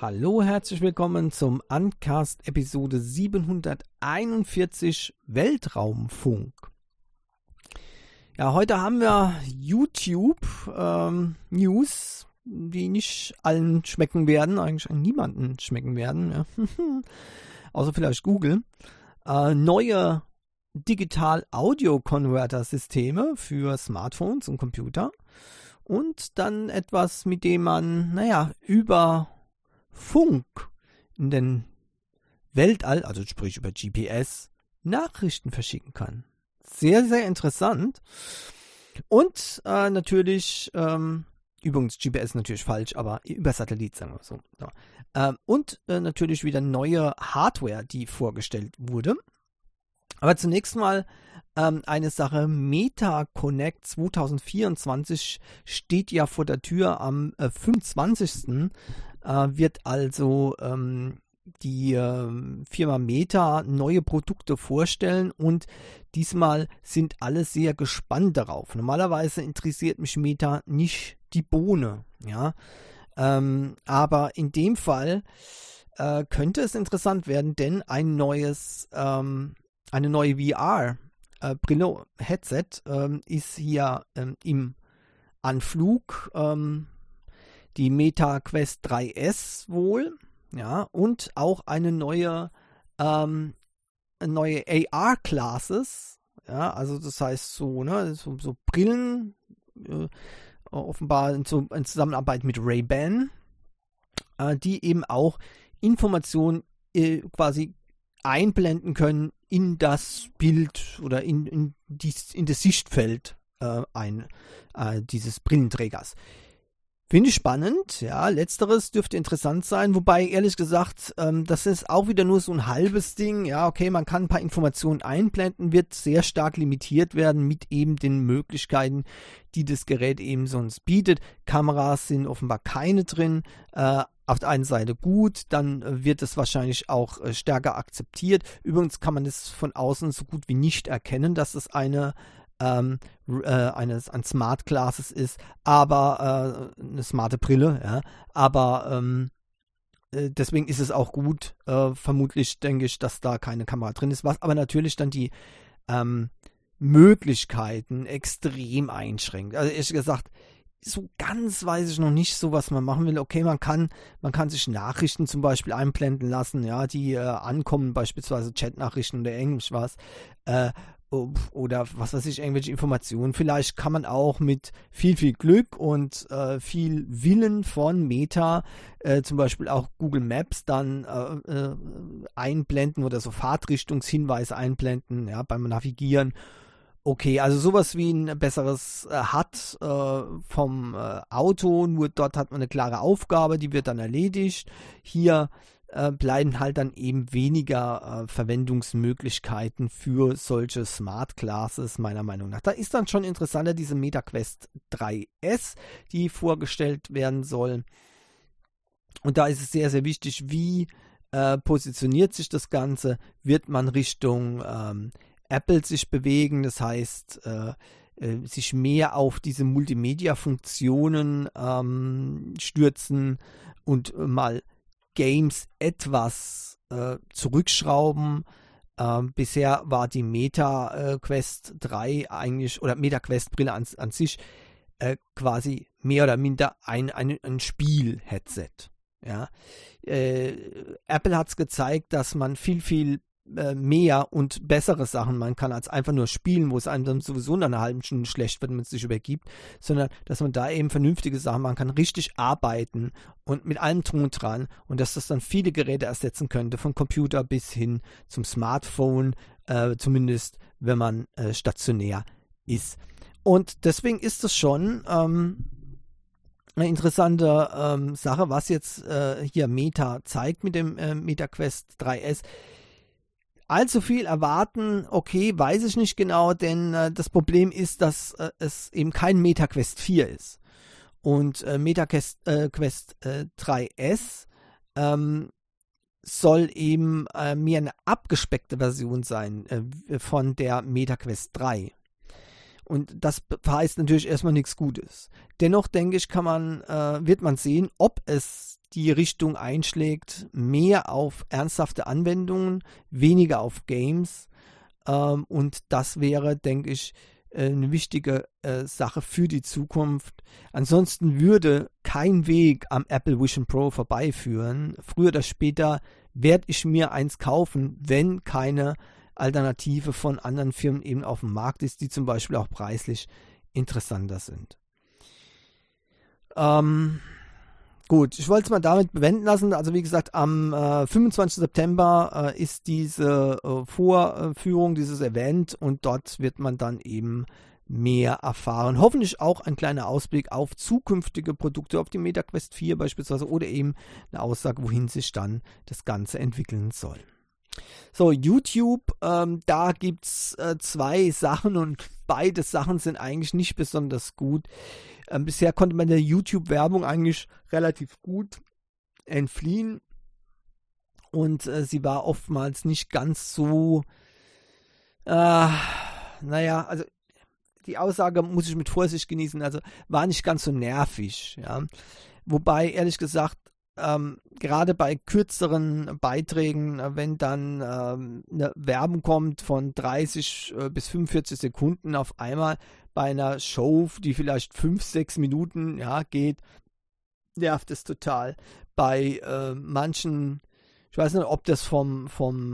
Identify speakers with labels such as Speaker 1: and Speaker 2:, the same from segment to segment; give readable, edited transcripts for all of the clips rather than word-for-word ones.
Speaker 1: Hallo, herzlich willkommen zum Uncast Episode 741 Weltraumfunk. Ja, heute haben wir YouTube News, die nicht allen schmecken werden, eigentlich niemanden schmecken werden, ja. Außer vielleicht Google. Neue Digital-Audio-Converter-Systeme für Smartphones und Computer und dann etwas, mit dem man, über Funk in den Weltall, also sprich über GPS, Nachrichten verschicken kann. Sehr, sehr interessant. Und natürlich, übrigens GPS natürlich falsch, aber über Satellit, sagen wir so. Ja. Und natürlich wieder neue Hardware, die vorgestellt wurde. Aber zunächst mal eine Sache, MetaConnect 2024 steht ja vor der Tür am 25. Wird also die Firma Meta neue Produkte vorstellen und diesmal sind alle sehr gespannt darauf. Normalerweise interessiert mich Meta nicht die Bohne, ja, aber in dem Fall könnte es interessant werden, denn eine neue VR-Brille, Headset ist hier im Anflug. Die Meta Quest 3S wohl, ja, und auch eine neue AR-Classes, ja, also das heißt so Brillen, offenbar in Zusammenarbeit mit Ray-Ban, die eben auch Informationen quasi einblenden können in das Bild oder in das Sichtfeld dieses Brillenträgers. Finde ich spannend, ja, letzteres dürfte interessant sein, wobei ehrlich gesagt, das ist auch wieder nur so ein halbes Ding, ja, okay, man kann ein paar Informationen einblenden, wird sehr stark limitiert werden mit eben den Möglichkeiten, die das Gerät eben sonst bietet. Kameras sind offenbar keine drin, auf der einen Seite gut, dann wird es wahrscheinlich auch stärker akzeptiert. Übrigens kann man es von außen so gut wie nicht erkennen, dass es ein Smart Glasses ist, aber eine smarte Brille, ja, aber deswegen ist es auch gut, vermutlich denke ich, dass da keine Kamera drin ist, was aber natürlich dann die Möglichkeiten extrem einschränkt. Also ehrlich gesagt, so ganz weiß ich noch nicht so, was man machen will. Okay, man kann sich Nachrichten zum Beispiel einblenden lassen, ja, die ankommen, beispielsweise Chatnachrichten oder Englisch was, oder was weiß ich, irgendwelche Informationen. Vielleicht kann man auch mit viel, viel Glück und viel Willen von Meta zum Beispiel auch Google Maps dann einblenden oder so Fahrtrichtungshinweise einblenden, ja, beim Navigieren. Okay, also sowas wie ein besseres HUD vom Auto, nur dort hat man eine klare Aufgabe, die wird dann erledigt. Hier bleiben halt dann eben weniger Verwendungsmöglichkeiten für solche Smart Glasses, meiner Meinung nach. Da ist dann schon interessanter diese Meta Quest 3S, die vorgestellt werden soll. Und da ist es sehr, sehr wichtig, wie positioniert sich das Ganze. Wird man Richtung Apple sich bewegen, das heißt, sich mehr auf diese Multimedia-Funktionen stürzen und mal Games etwas zurückschrauben. Bisher war die Meta Quest 3 eigentlich, oder Meta Quest Brille an sich quasi mehr oder minder ein Spiel-Headset. Ja. Apple hat es gezeigt, dass man viel, viel mehr und bessere Sachen man kann, als einfach nur spielen, wo es einem dann sowieso nach einer halben Stunde schlecht wird, wenn man es sich übergibt, sondern dass man da eben vernünftige Sachen machen kann, richtig arbeiten und mit allem drum und dran und dass das dann viele Geräte ersetzen könnte, von Computer bis hin zum Smartphone, zumindest wenn man stationär ist. Und deswegen ist es schon eine interessante Sache, was jetzt hier Meta zeigt mit dem Meta Quest 3S. Allzu viel erwarten, okay, weiß ich nicht genau, denn das Problem ist, dass es eben kein Meta Quest 4 ist. Und Meta Quest 3S soll eben mehr eine abgespeckte Version sein von der Meta Quest 3. Und das heißt natürlich erstmal nichts Gutes. Dennoch denke ich, wird man sehen, ob es die Richtung einschlägt, mehr auf ernsthafte Anwendungen, weniger auf Games. Und das wäre, denke ich, eine wichtige Sache für die Zukunft. Ansonsten würde kein Weg am Apple Vision Pro vorbeiführen. Früher oder später werde ich mir eins kaufen, wenn keine Alternative von anderen Firmen eben auf dem Markt ist, die zum Beispiel auch preislich interessanter sind. Gut, ich wollte es mal damit bewenden lassen. Also wie gesagt, am 25. September ist diese Vorführung, dieses Event, und dort wird man dann eben mehr erfahren. Hoffentlich auch ein kleiner Ausblick auf zukünftige Produkte, auf die MetaQuest 4 beispielsweise, oder eben eine Aussage, wohin sich dann das Ganze entwickeln soll. So, YouTube, da gibt es zwei Sachen, und beide Sachen sind eigentlich nicht besonders gut. Bisher konnte man der YouTube-Werbung eigentlich relativ gut entfliehen, und sie war oftmals nicht ganz so, also die Aussage muss ich mit Vorsicht genießen, also war nicht ganz so nervig, ja. Wobei, ehrlich gesagt, gerade bei kürzeren Beiträgen, wenn dann eine Werbung kommt von 30 bis 45 Sekunden auf einmal bei einer Show, die vielleicht 5-6 Minuten geht, nervt es total. Bei manchen, ich weiß nicht, ob das von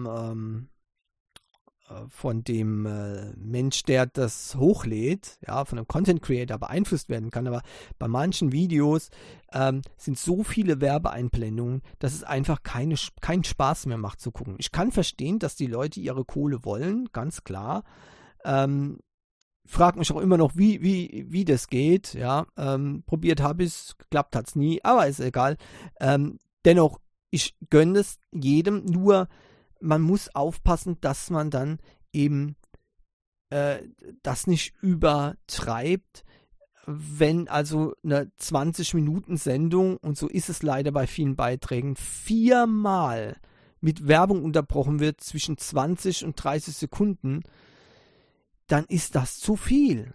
Speaker 1: dem Mensch, der das hochlädt, von einem Content Creator beeinflusst werden kann, aber bei manchen Videos sind so viele Werbeeinblendungen, dass es einfach keinen Spaß mehr macht zu gucken. Ich kann verstehen, dass die Leute ihre Kohle wollen, ganz klar. Frag mich auch immer noch, wie das geht. Probiert habe ich es, geklappt hat es nie, aber ist egal. Dennoch, ich gönne es jedem, nur man muss aufpassen, dass man dann eben das nicht übertreibt, wenn also eine 20-Minuten-Sendung, und so ist es leider bei vielen Beiträgen, 4-mal mit Werbung unterbrochen wird zwischen 20 und 30 Sekunden, dann ist das zu viel.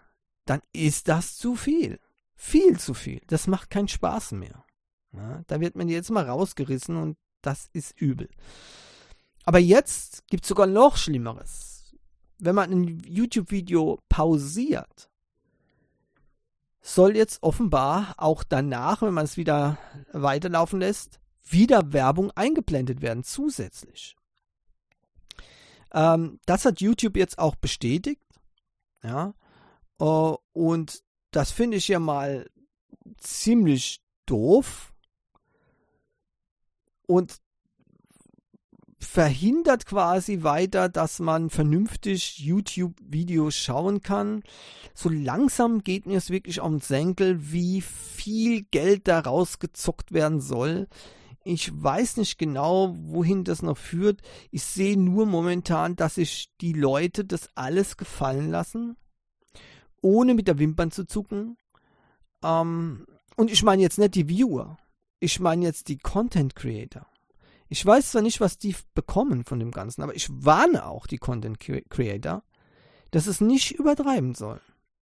Speaker 1: Viel zu viel. Das macht keinen Spaß mehr. Ja, da wird man jetzt mal rausgerissen, und das ist übel. Aber jetzt gibt es sogar noch Schlimmeres. Wenn man ein YouTube-Video pausiert, soll jetzt offenbar auch danach, wenn man es wieder weiterlaufen lässt, wieder Werbung eingeblendet werden, zusätzlich. Das hat YouTube jetzt auch bestätigt. Und das finde ich ja mal ziemlich doof. Und verhindert quasi weiter, dass man vernünftig YouTube-Videos schauen kann. So langsam geht mir es wirklich auf den Senkel, wie viel Geld da rausgezockt werden soll. Ich weiß nicht genau, wohin das noch führt. Ich sehe nur momentan, dass sich die Leute das alles gefallen lassen, ohne mit der Wimpern zu zucken. Und ich meine jetzt nicht die Viewer. Ich meine jetzt die Content Creator. Ich weiß zwar nicht, was die bekommen von dem Ganzen, aber ich warne auch die Content Creator, dass es nicht übertreiben soll.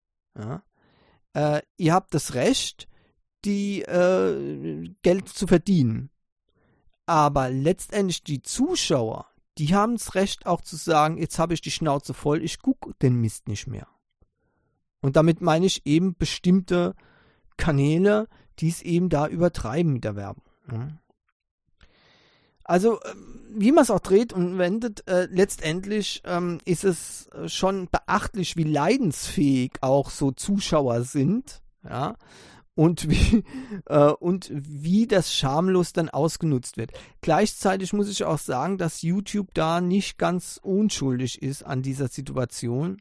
Speaker 1: Ihr habt das Recht, die Geld zu verdienen. Aber letztendlich die Zuschauer, die haben das Recht auch zu sagen, jetzt habe ich die Schnauze voll, ich gucke den Mist nicht mehr. Und damit meine ich eben bestimmte Kanäle, die es eben da übertreiben mit der Werbung. Also, wie man es auch dreht und wendet, letztendlich ist es schon beachtlich, wie leidensfähig auch so Zuschauer sind, und wie das schamlos dann ausgenutzt wird. Gleichzeitig muss ich auch sagen, dass YouTube da nicht ganz unschuldig ist an dieser Situation.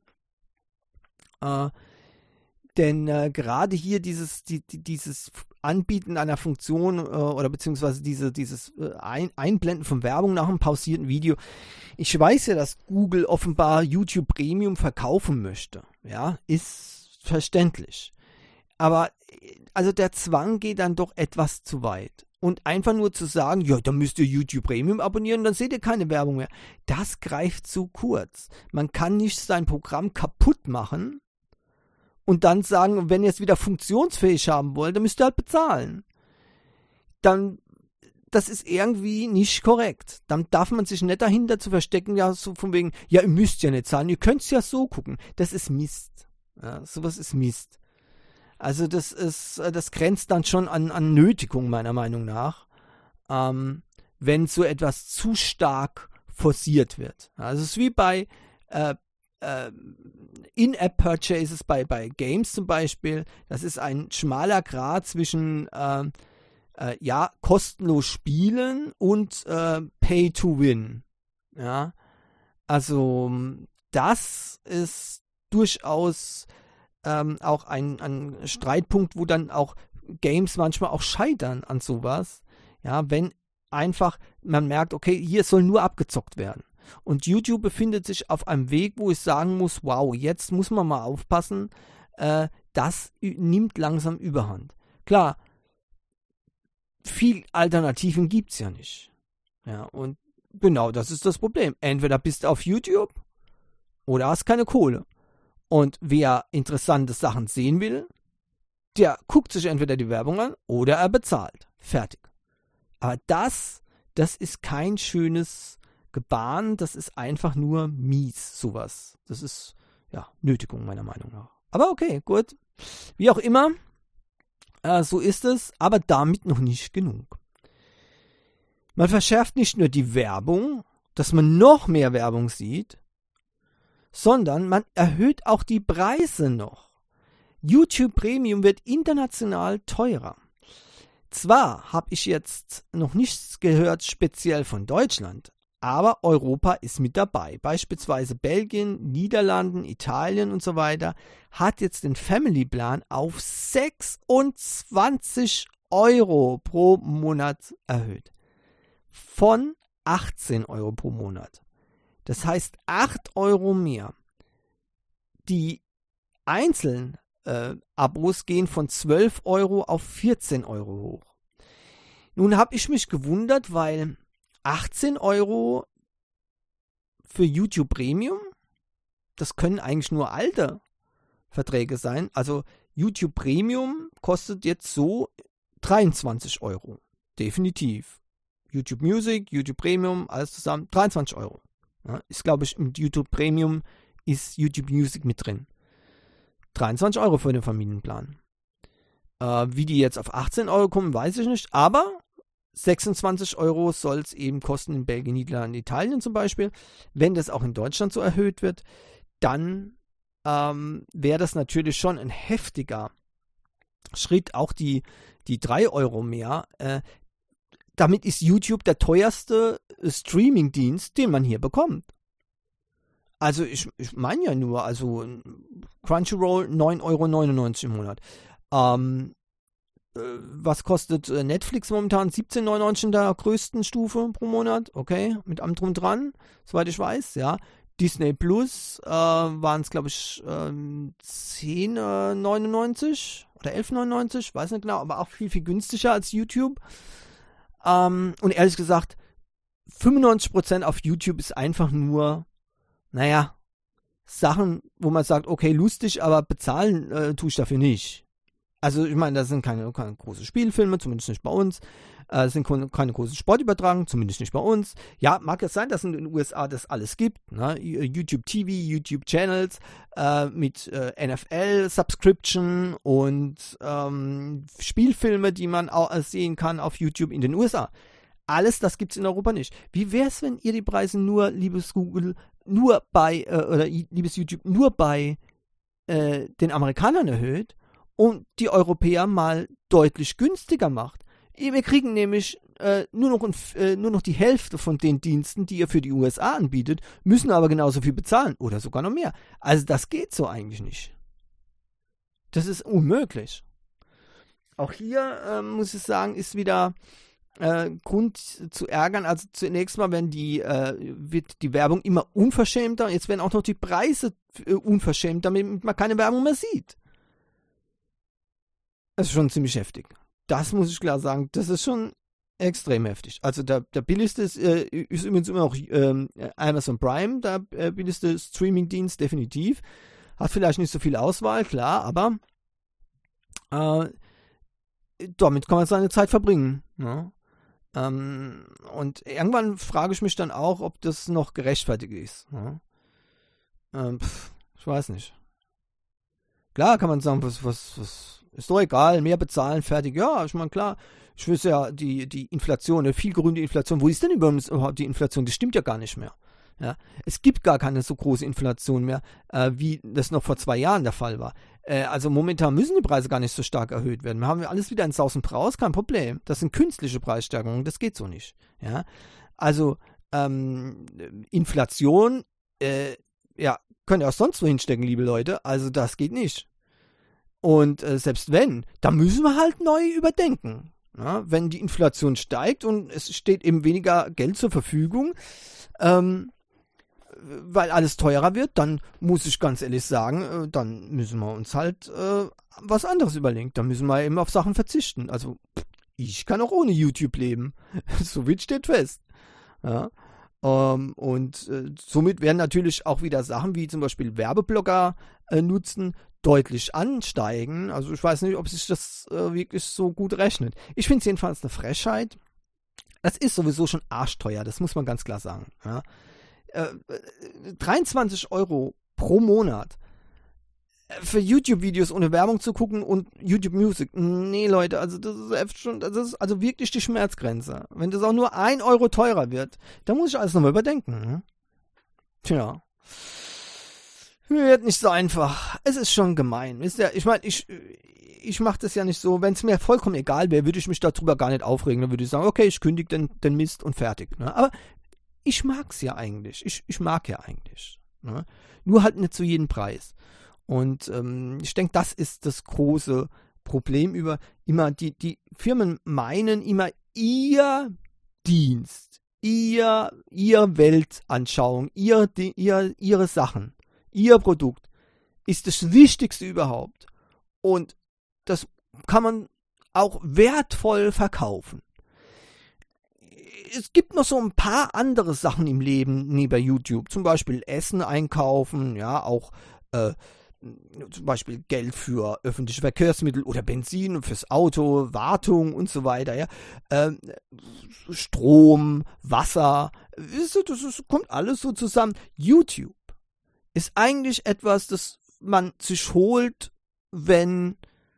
Speaker 1: Denn gerade hier dieses Anbieten einer Funktion oder beziehungsweise dieses Einblenden von Werbung nach einem pausierten Video. Ich weiß ja, dass Google offenbar YouTube Premium verkaufen möchte. Ja, ist verständlich. Aber also der Zwang geht dann doch etwas zu weit. Und einfach nur zu sagen, ja, dann müsst ihr YouTube Premium abonnieren, dann seht ihr keine Werbung mehr. Das greift zu kurz. Man kann nicht sein Programm kaputt machen und dann sagen, wenn ihr es wieder funktionsfähig haben wollt, dann müsst ihr halt bezahlen. Dann das ist irgendwie nicht korrekt. Dann darf man sich nicht dahinter zu verstecken, ja, so von wegen, ja, ihr müsst ja nicht zahlen, ihr könnt es ja so gucken. Das ist Mist. Ja, sowas ist Mist. Also das grenzt dann schon an Nötigung, meiner Meinung nach, wenn so etwas zu stark forciert wird. Also es ist wie bei In-App-Purchases bei Games zum Beispiel. Das ist ein schmaler Grat zwischen kostenlos spielen und Pay to Win. Ja, also das ist durchaus auch ein Streitpunkt, wo dann auch Games manchmal auch scheitern an sowas. Ja, wenn einfach man merkt, okay, hier soll nur abgezockt werden. Und YouTube befindet sich auf einem Weg, wo ich sagen muss, wow, jetzt muss man mal aufpassen, das nimmt langsam Überhand. Klar, viel Alternativen gibt es ja nicht. Ja, und genau das ist das Problem. Entweder bist du auf YouTube oder hast keine Kohle. Und wer interessante Sachen sehen will, der guckt sich entweder die Werbung an oder er bezahlt. Fertig. Aber das ist kein schönes Gebaren, das ist einfach nur mies, sowas. Das ist, ja, Nötigung meiner Meinung nach. Aber okay, gut. Wie auch immer, so ist es, aber damit noch nicht genug. Man verschärft nicht nur die Werbung, dass man noch mehr Werbung sieht, sondern man erhöht auch die Preise noch. YouTube Premium wird international teurer. Zwar habe ich jetzt noch nichts gehört speziell von Deutschland, aber Europa ist mit dabei. Beispielsweise Belgien, Niederlanden, Italien und so weiter hat jetzt den Family Plan auf 26 € pro Monat erhöht. Von 18 € pro Monat. Das heißt 8 € mehr. Die einzelnen Abos gehen von 12 € auf 14 € hoch. Nun habe ich mich gewundert, weil 18 € für YouTube Premium, das können eigentlich nur alte Verträge sein. Also YouTube Premium kostet jetzt so 23 €. Definitiv. YouTube Music, YouTube Premium, alles zusammen 23 €. Ja, ist, glaube ich, mit YouTube Premium ist YouTube Music mit drin. 23 € für den Familienplan. Wie die jetzt auf 18 € kommen, weiß ich nicht. Aber 26 € soll es eben kosten in Belgien, Niederlanden, Italien zum Beispiel. Wenn das auch in Deutschland so erhöht wird, dann wäre das natürlich schon ein heftiger Schritt. Auch die 3 € mehr. Damit ist YouTube der teuerste Streaming-Dienst, den man hier bekommt. Also ich meine ja nur, also Crunchyroll 9,99 € im Monat. Was kostet Netflix momentan? 17,99 € in der größten Stufe pro Monat. Okay, mit allem drum dran, soweit ich weiß, ja. Disney Plus waren es, glaube ich, 10,99 € oder 11,99 €, weiß nicht genau, aber auch viel, viel günstiger als YouTube. Und ehrlich gesagt, 95% auf YouTube ist einfach nur, naja, Sachen, wo man sagt, okay, lustig, aber bezahlen tue ich dafür nicht. Also ich meine, das sind keine großen Spielfilme, zumindest nicht bei uns. Es sind keine großen Sportübertragungen, zumindest nicht bei uns. Ja, mag es sein, dass in den USA das alles gibt. Ne? YouTube TV, YouTube Channels mit NFL-Subscription und Spielfilme, die man auch sehen kann auf YouTube in den USA. Alles das gibt es in Europa nicht. Wie wäre es, wenn ihr die Preise nur, liebes Google, nur bei, oder liebes YouTube, nur bei den Amerikanern erhöht und die Europäer mal deutlich günstiger macht? Wir kriegen nämlich nur noch die Hälfte von den Diensten, die ihr für die USA anbietet, müssen aber genauso viel bezahlen oder sogar noch mehr. Also das geht so eigentlich nicht. Das ist unmöglich. Auch hier muss ich sagen, ist wieder Grund zu ärgern. Also zunächst mal wird die Werbung immer unverschämter. Jetzt werden auch noch die Preise unverschämter, damit man keine Werbung mehr sieht. Das ist schon ziemlich heftig. Das muss ich klar sagen, das ist schon extrem heftig. Also der billigste ist übrigens immer noch Amazon Prime, der billigste Streaming-Dienst definitiv. Hat vielleicht nicht so viel Auswahl, klar, aber damit kann man seine Zeit verbringen. Ne? Und irgendwann frage ich mich dann auch, ob das noch gerechtfertigt ist. Ja? Ich weiß nicht. Klar kann man sagen, was ist doch egal, mehr bezahlen, fertig. Ja, ich meine, klar, ich wüsste ja, die Inflation, eine viel gerühmte Inflation, wo ist denn überhaupt die Inflation? Das stimmt ja gar nicht mehr. Ja, es gibt gar keine so große Inflation mehr, wie das noch vor 2 Jahren der Fall war. Also momentan müssen die Preise gar nicht so stark erhöht werden. Wir haben alles wieder in Saus und Braus, kein Problem. Das sind künstliche Preissteigerungen, das geht so nicht. Ja, also Inflation, ja, könnt ihr auch sonst wo hinstecken, liebe Leute. Also das geht nicht. Und selbst wenn, da müssen wir halt neu überdenken. Ja, wenn die Inflation steigt und es steht eben weniger Geld zur Verfügung, weil alles teurer wird, dann muss ich ganz ehrlich sagen, dann müssen wir uns halt was anderes überlegen. Dann müssen wir eben auf Sachen verzichten. Also ich kann auch ohne YouTube leben. So weit steht fest. Ja. Und somit werden natürlich auch wieder Sachen wie zum Beispiel Werbeblocker nutzen deutlich ansteigen. Also ich weiß nicht, ob sich das wirklich so gut rechnet. Ich finde es jedenfalls eine Frechheit. Das ist sowieso schon arschteuer, das muss man ganz klar sagen. Ja. 23 € pro Monat für YouTube-Videos ohne Werbung zu gucken und YouTube Music. Nee, Leute, also das ist echt schon, das ist also wirklich die Schmerzgrenze. Wenn das auch nur 1 € teurer wird, dann muss ich alles nochmal überdenken. Hm? Tja. Wird nicht so einfach. Es ist schon gemein. Wisst ihr? Ich meine, ich mache das ja nicht so. Wenn es mir vollkommen egal wäre, würde ich mich darüber gar nicht aufregen. Dann würde ich sagen, okay, ich kündige den Mist und fertig. Ne? Aber ich mag's ja eigentlich. Ich mag ja eigentlich. Ne? Nur halt nicht zu jedem Preis. Und ich denke, das ist das große Problem immer die Firmen meinen immer ihr Dienst, ihr Weltanschauung, ihre Sachen, ihr Produkt ist das Wichtigste überhaupt. Und das kann man auch wertvoll verkaufen. Es gibt noch so ein paar andere Sachen im Leben neben YouTube, zum Beispiel Essen einkaufen, ja, auch zum Beispiel Geld für öffentliche Verkehrsmittel oder Benzin fürs Auto, Wartung und so weiter, ja. Strom, Wasser, das kommt alles so zusammen. YouTube ist eigentlich etwas, das man sich holt, wenn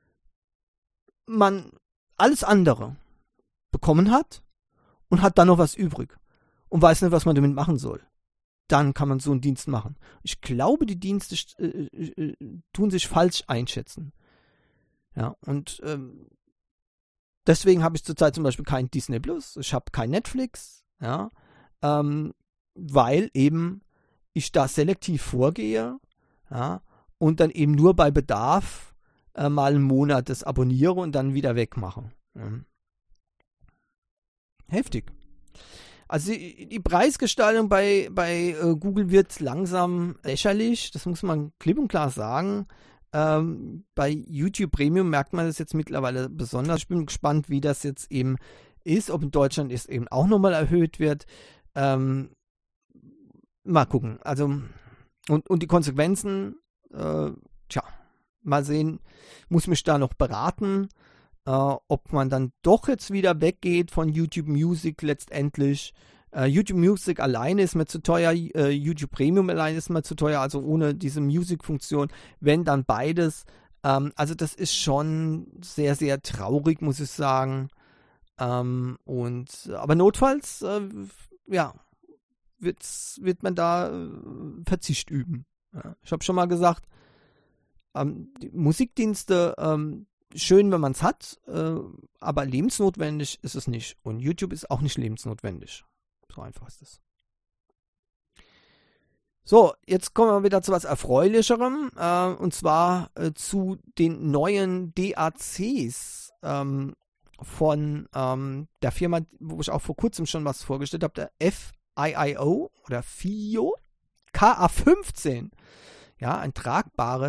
Speaker 1: man alles andere bekommen hat und hat dann noch was übrig und weiß nicht, was man damit machen soll. Dann kann man so einen Dienst machen. Ich glaube, die Dienste tun sich falsch einschätzen. Ja, und deswegen habe ich zurzeit zum Beispiel kein Disney Plus, ich habe kein Netflix, ja, weil eben ich da selektiv vorgehe, ja, und dann eben nur bei Bedarf mal einen Monat das abonniere und dann wieder wegmache. Ja. Heftig. Also die Preisgestaltung bei Google wird langsam lächerlich, das muss man klipp und klar sagen. Bei YouTube Premium merkt man das jetzt mittlerweile besonders. Ich bin gespannt, wie das jetzt eben ist, ob in Deutschland es eben auch nochmal erhöht wird. Mal gucken. Also und die Konsequenzen, mal sehen, muss mich da noch beraten. Ob man dann doch jetzt wieder weggeht von YouTube Music letztendlich. YouTube Music alleine ist mir zu teuer, YouTube Premium alleine ist mir zu teuer, also ohne diese Music-Funktion. Wenn dann beides. Also das ist schon sehr, sehr traurig, muss ich sagen. Aber notfalls, wird man da Verzicht üben. Ja. Ich habe schon mal gesagt, die Musikdienste, schön, wenn man es hat, aber lebensnotwendig ist es nicht. Und YouTube ist auch nicht lebensnotwendig. So einfach ist es. So, jetzt kommen wir wieder zu was Erfreulicherem, und zwar zu den neuen DACs von der Firma, wo ich auch vor kurzem schon was vorgestellt habe, der FIIO oder FIO KA15. Ja, ein tragbarer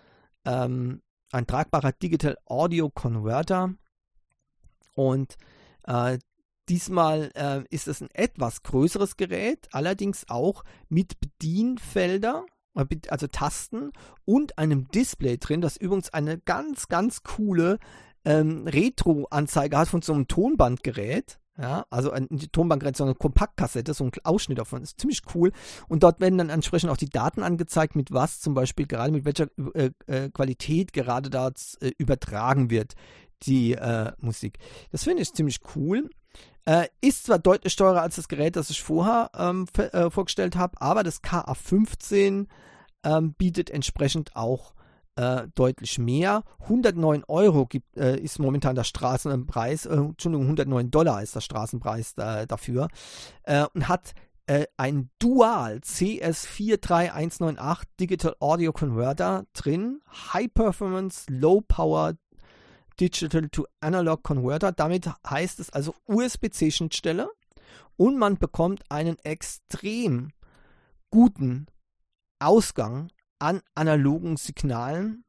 Speaker 1: Digital Audio Converter, und diesmal ist es ein etwas größeres Gerät, allerdings auch mit Bedienfelder, also Tasten und einem Display drin, das übrigens eine ganz, ganz coole Retro-Anzeige hat von so einem Tonbandgerät. Ja, also die Tonbandgerät, so eine Kompaktkassette, so ein Ausschnitt davon, ist ziemlich cool. Und dort werden dann entsprechend auch die Daten angezeigt, mit was zum Beispiel gerade mit welcher Qualität gerade da übertragen wird, die Musik. Das finde ich ziemlich cool. Ist zwar deutlich teurer als das Gerät, das ich vorher vorgestellt habe, aber das KA15 bietet entsprechend auch deutlich mehr. 109 Euro ist momentan der Straßenpreis, Entschuldigung, 109 Dollar ist der Straßenpreis dafür und hat ein Dual CS43198 Digital Audio Converter drin, High Performance, Low Power Digital to Analog Converter. Damit heißt es also USB-C-Schnittstelle und man bekommt einen extrem guten Ausgang an analogen Signalen,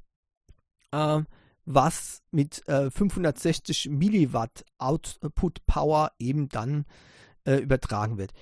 Speaker 1: was mit 560 Milliwatt Output Power eben dann übertragen wird.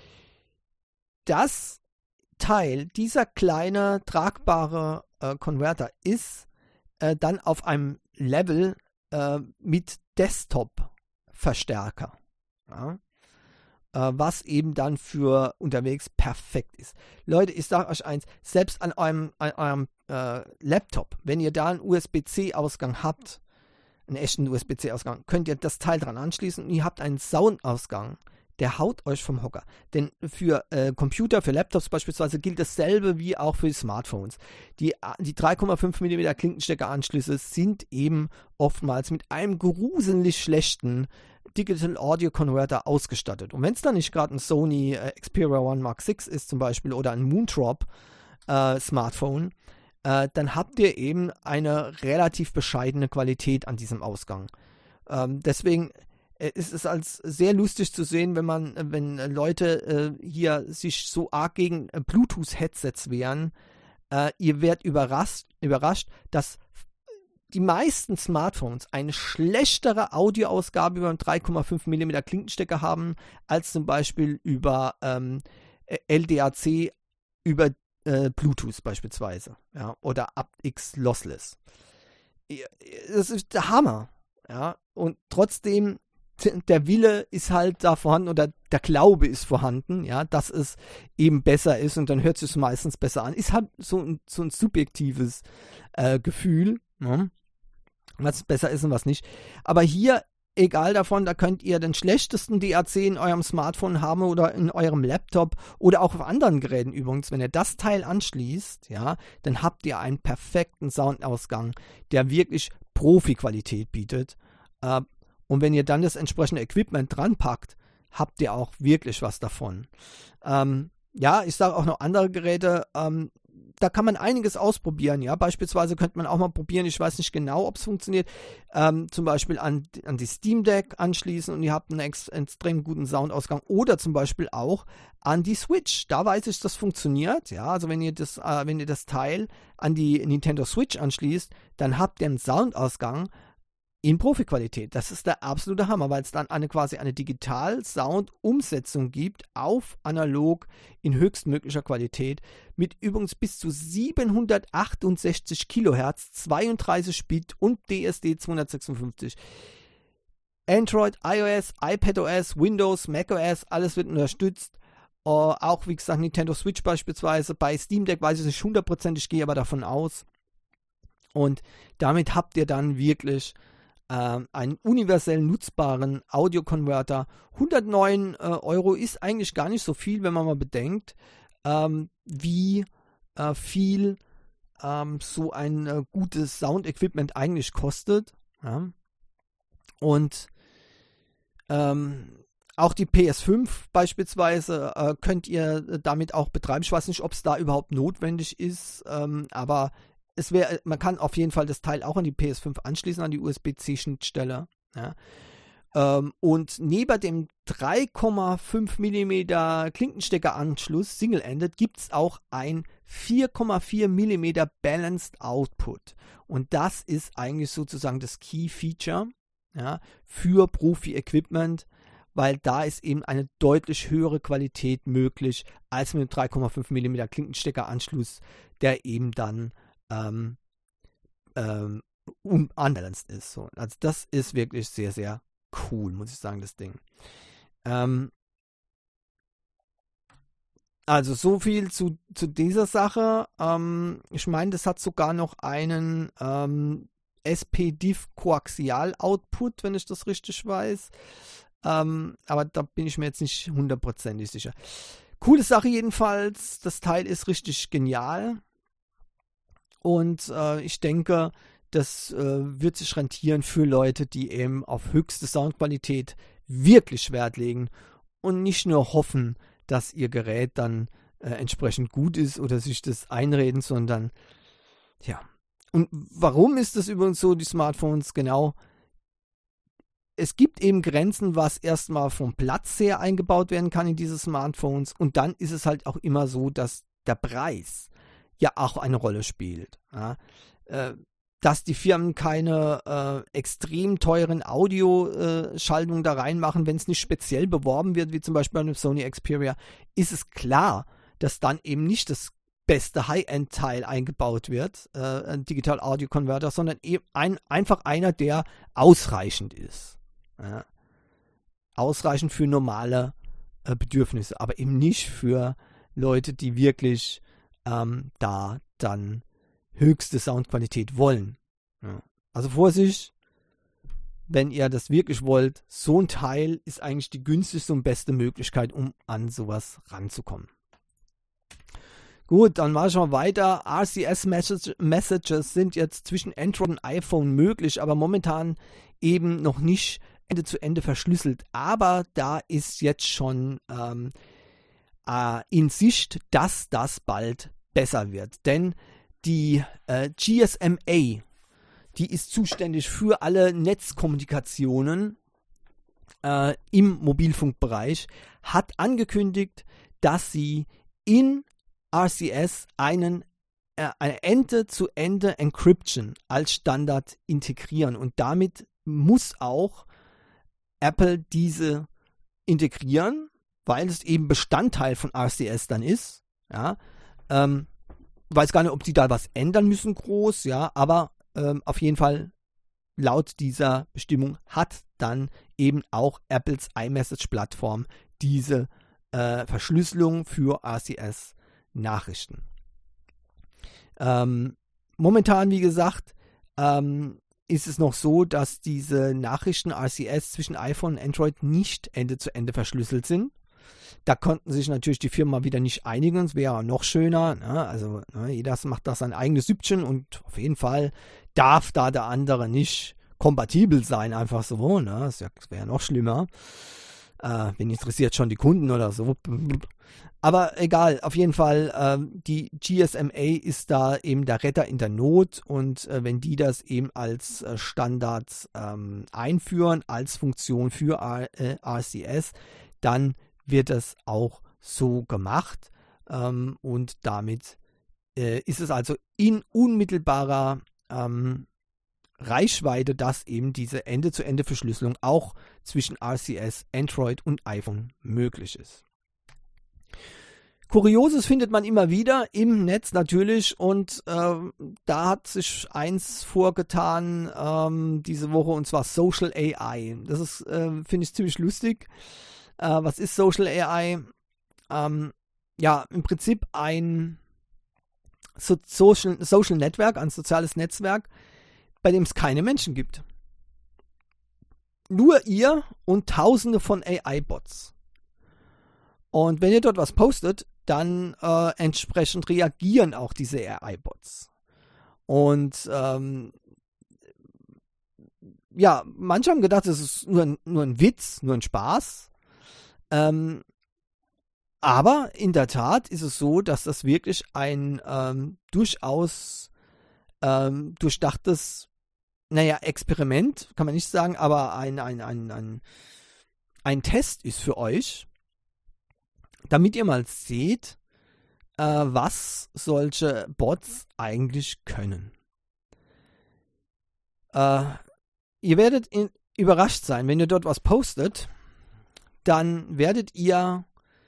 Speaker 1: Das Teil, dieser kleine tragbare Konverter ist dann auf einem Level mit Desktop-Verstärker. Ja? Was eben dann für unterwegs perfekt ist. Leute, ich sage euch eins, selbst an eurem Laptop, wenn ihr da einen USB-C-Ausgang habt, einen echten USB-C-Ausgang, könnt ihr das Teil dran anschließen und ihr habt einen Soundausgang, der haut euch vom Hocker. Denn für Computer, für Laptops beispielsweise gilt dasselbe wie auch für die Smartphones. Die 3,5 mm Klinkensteckeranschlüsse sind eben oftmals mit einem gruselig schlechten Digital Audio Converter ausgestattet. Und wenn es dann nicht gerade ein Sony Xperia One Mark VI ist zum Beispiel oder ein Moontrop Smartphone, dann habt ihr eben eine relativ bescheidene Qualität an diesem Ausgang. Deswegen ist es als sehr lustig zu sehen, wenn Leute hier sich so arg gegen Bluetooth-Headsets wehren. Ihr werdet überrascht, dass die meisten Smartphones eine schlechtere Audioausgabe über einen 3,5 mm Klinkenstecker haben, als zum Beispiel über LDAC über Bluetooth beispielsweise, ja, oder aptX Lossless. Das ist der Hammer, ja, und trotzdem der Wille ist halt da vorhanden oder der Glaube ist vorhanden, ja, dass es eben besser ist und dann hört es sich meistens besser an. Ist halt so ein subjektives Gefühl, ne? Was besser ist und was nicht. Aber hier, egal davon, da könnt ihr den schlechtesten DAC in eurem Smartphone haben oder in eurem Laptop oder auch auf anderen Geräten übrigens. Wenn ihr das Teil anschließt, ja, dann habt ihr einen perfekten Soundausgang, der wirklich Profi-Qualität bietet. Und wenn ihr dann das entsprechende Equipment dran packt, habt ihr auch wirklich was davon. Ja, ich sage auch noch andere Geräte, da kann man einiges ausprobieren, ja. Beispielsweise könnte man auch mal probieren, ich weiß nicht genau, ob es funktioniert, zum Beispiel an die Steam Deck anschließen und ihr habt einen extrem guten Soundausgang oder zum Beispiel auch an die Switch. Da weiß ich, das funktioniert, ja. Also wenn ihr das Teil an die Nintendo Switch anschließt, dann habt ihr einen Soundausgang in Profi-Qualität. Das ist der absolute Hammer, weil es dann quasi eine Digital-Sound-Umsetzung gibt auf analog in höchstmöglicher Qualität mit übrigens bis zu 768 Kilohertz, 32 Bit und DSD 256. Android, iOS, iPadOS, Windows, macOS, alles wird unterstützt. Auch wie gesagt Nintendo Switch beispielsweise. Bei Steam Deck weiß ich nicht hundertprozentig, gehe aber davon aus. Und damit habt ihr dann wirklich einen universell nutzbaren Audiokonverter. 109 Euro ist eigentlich gar nicht so viel, wenn man mal bedenkt, wie viel so ein gutes Sound-Equipment eigentlich kostet. Ja. Und auch die PS5 beispielsweise könnt ihr damit auch betreiben. Ich weiß nicht, ob es da überhaupt notwendig ist, aber man kann auf jeden Fall das Teil auch an die PS5 anschließen, an die USB-C-Schnittstelle. Ja. Und neben dem 3,5 mm Klinkensteckeranschluss Single-Ended gibt es auch ein 4,4 mm Balanced Output. Und das ist eigentlich sozusagen das Key-Feature, ja, für Profi-Equipment, weil da ist eben eine deutlich höhere Qualität möglich als mit dem 3,5 mm Klinkensteckeranschluss, der eben dann unbalanced ist. So. Also das ist wirklich sehr, sehr cool, muss ich sagen, das Ding. Also so viel zu dieser Sache. Ich meine, das hat sogar noch einen SP-Diff-Koaxial-Output, wenn ich das richtig weiß. Aber da bin ich mir jetzt nicht hundertprozentig sicher. Coole Sache jedenfalls. Das Teil ist richtig genial. Und ich denke, das wird sich rentieren für Leute, die eben auf höchste Soundqualität wirklich Wert legen und nicht nur hoffen, dass ihr Gerät dann entsprechend gut ist oder sich das einreden, sondern ja. Und warum ist das übrigens so, die Smartphones? Genau. Es gibt eben Grenzen, was erstmal vom Platz her eingebaut werden kann in diese Smartphones. Und dann ist es halt auch immer so, dass der Preis ja auch eine Rolle spielt. Ja? Dass die Firmen keine extrem teuren Audioschaltungen da reinmachen, wenn es nicht speziell beworben wird, wie zum Beispiel bei einem Sony Xperia, ist es klar, dass dann eben nicht das beste High-End-Teil eingebaut wird, ein Digital-Audio-Converter, sondern eben einfach einer, der ausreichend ist. Ja. Ausreichend für normale Bedürfnisse, aber eben nicht für Leute, die wirklich da dann höchste Soundqualität wollen. Ja. Also Vorsicht, wenn ihr das wirklich wollt, so ein Teil ist eigentlich die günstigste und beste Möglichkeit, um an sowas ranzukommen. Gut, dann mache ich mal weiter. RCS-Messages sind jetzt zwischen Android und iPhone möglich, aber momentan eben noch nicht Ende zu Ende verschlüsselt. Aber da ist jetzt schon in Sicht, dass das bald besser wird. Denn die GSMA, die ist zuständig für alle Netzkommunikationen im Mobilfunkbereich, hat angekündigt, dass sie in RCS eine Ende-zu-Ende-Encryption als Standard integrieren. Und damit muss auch Apple diese integrieren, weil es eben Bestandteil von RCS dann ist. Ja, weiß gar nicht, ob die da was ändern müssen groß, ja, aber auf jeden Fall laut dieser Bestimmung hat dann eben auch Apples iMessage-Plattform diese Verschlüsselung für RCS-Nachrichten. Momentan, wie gesagt, ist es noch so, dass diese Nachrichten RCS zwischen iPhone und Android nicht Ende zu Ende verschlüsselt sind. Da konnten sich natürlich die Firmen mal wieder nicht einigen, es wäre noch schöner. Ne? Also jeder macht da sein eigenes Süppchen und auf jeden Fall darf da der andere nicht kompatibel sein, einfach so. Ne? Das wäre noch schlimmer. Wen interessiert schon die Kunden oder so. Aber egal, auf jeden Fall, die GSMA ist da eben der Retter in der Not und wenn die das eben als Standard einführen, als Funktion für RCS, dann wird das auch so gemacht und damit ist es also in unmittelbarer Reichweite, dass eben diese Ende-zu-Ende-Verschlüsselung auch zwischen RCS, Android und iPhone möglich ist. Kurioses findet man immer wieder im Netz natürlich und da hat sich eins vorgetan diese Woche und zwar Social AI. Das ist, finde ich, ziemlich lustig. Was ist Social AI? Ja, im Prinzip ein Social Network, ein soziales Netzwerk, bei dem es keine Menschen gibt. Nur ihr und Tausende von AI-Bots. Und wenn ihr dort was postet, dann entsprechend reagieren auch diese AI-Bots. Und ja, manche haben gedacht, das ist nur ein Witz, nur ein Spaß. Aber in der Tat ist es so, dass das wirklich ein durchaus durchdachtes, naja, Experiment, kann man nicht sagen, aber ein Test ist für euch, damit ihr mal seht, was solche Bots eigentlich können. Ihr werdet überrascht sein, wenn ihr dort was postet, dann werdet ihr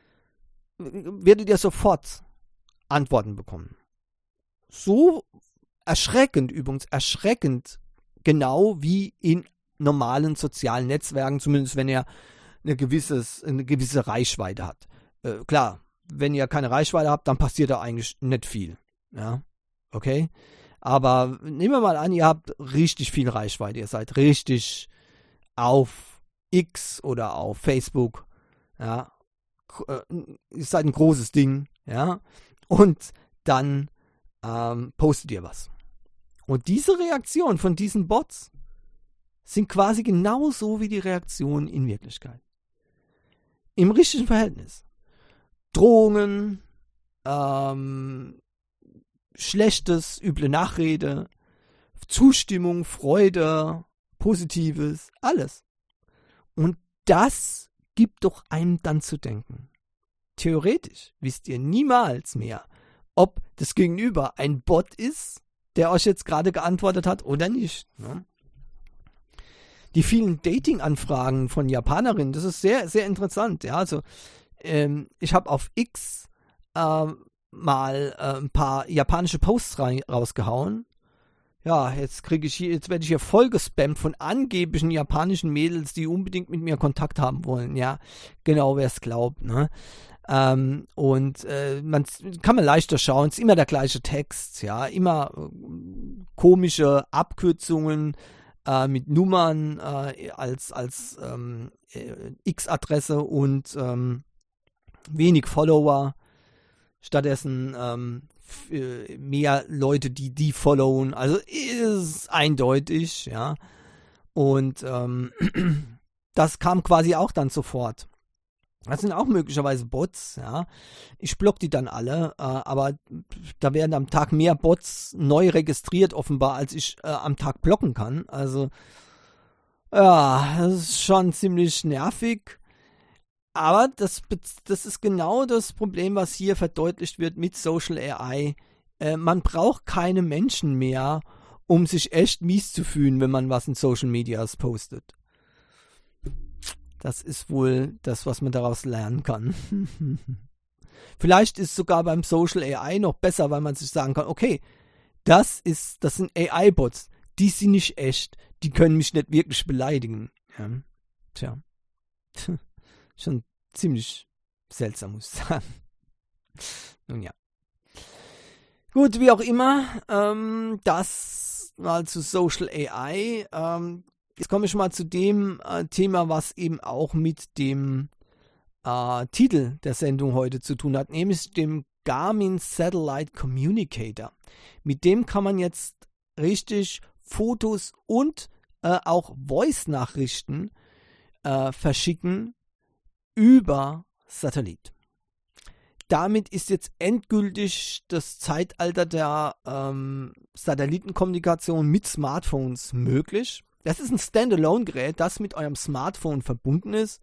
Speaker 1: sofort Antworten bekommen. So erschreckend genau wie in normalen sozialen Netzwerken, zumindest wenn er eine gewisse Reichweite hat. Klar, wenn ihr keine Reichweite habt, dann passiert da eigentlich nicht viel. Ja, okay? Aber nehmen wir mal an, ihr habt richtig viel Reichweite. Ihr seid richtig auf X oder auf Facebook. Ja, ihr seid ein großes Ding. Ja, und dann postet ihr was. Und diese Reaktion von diesen Bots sind quasi genauso wie die Reaktionen in Wirklichkeit. Im richtigen Verhältnis. Drohungen, Schlechtes, üble Nachrede, Zustimmung, Freude, Positives, alles. Und das gibt doch einem dann zu denken. Theoretisch wisst ihr niemals mehr, ob das Gegenüber ein Bot ist, der euch jetzt gerade geantwortet hat oder nicht. Ne? Die vielen Dating-Anfragen von Japanerinnen, das ist sehr, sehr interessant. Ja, also ich habe auf X mal ein paar japanische Posts rausgehauen. Ja, jetzt werde ich hier voll gespammt von angeblichen japanischen Mädels, die unbedingt mit mir Kontakt haben wollen. Ja, genau, wer es glaubt. Ne? Man kann man leichter schauen, es ist immer der gleiche Text, ja, immer komische Abkürzungen mit Nummern als X-Adresse und wenig Follower, stattdessen mehr Leute, die followen, also ist eindeutig, ja, und das kam quasi auch dann sofort. Das sind auch möglicherweise Bots, ja. Ich block die dann alle, aber da werden am Tag mehr Bots neu registriert offenbar, als ich am Tag blocken kann. Also, ja, das ist schon ziemlich nervig. Aber das ist genau das Problem, was hier verdeutlicht wird mit Social AI. Man braucht keine Menschen mehr, um sich echt mies zu fühlen, wenn man was in Social Medias postet. Das ist wohl das, was man daraus lernen kann. Vielleicht ist es sogar beim Social AI noch besser, weil man sich sagen kann, okay, das sind AI-Bots, die sind nicht echt, die können mich nicht wirklich beleidigen. Ja. Tja, schon ziemlich seltsam, muss ich sagen. Nun ja. Gut, wie auch immer, das mal zu Social AI. Jetzt komme ich mal zu dem Thema, was eben auch mit dem Titel der Sendung heute zu tun hat, nämlich dem Garmin Satellite Communicator. Mit dem kann man jetzt richtig Fotos und auch Voice-Nachrichten verschicken über Satellit. Damit ist jetzt endgültig das Zeitalter der Satellitenkommunikation mit Smartphones möglich. Das ist ein Standalone-Gerät, das mit eurem Smartphone verbunden ist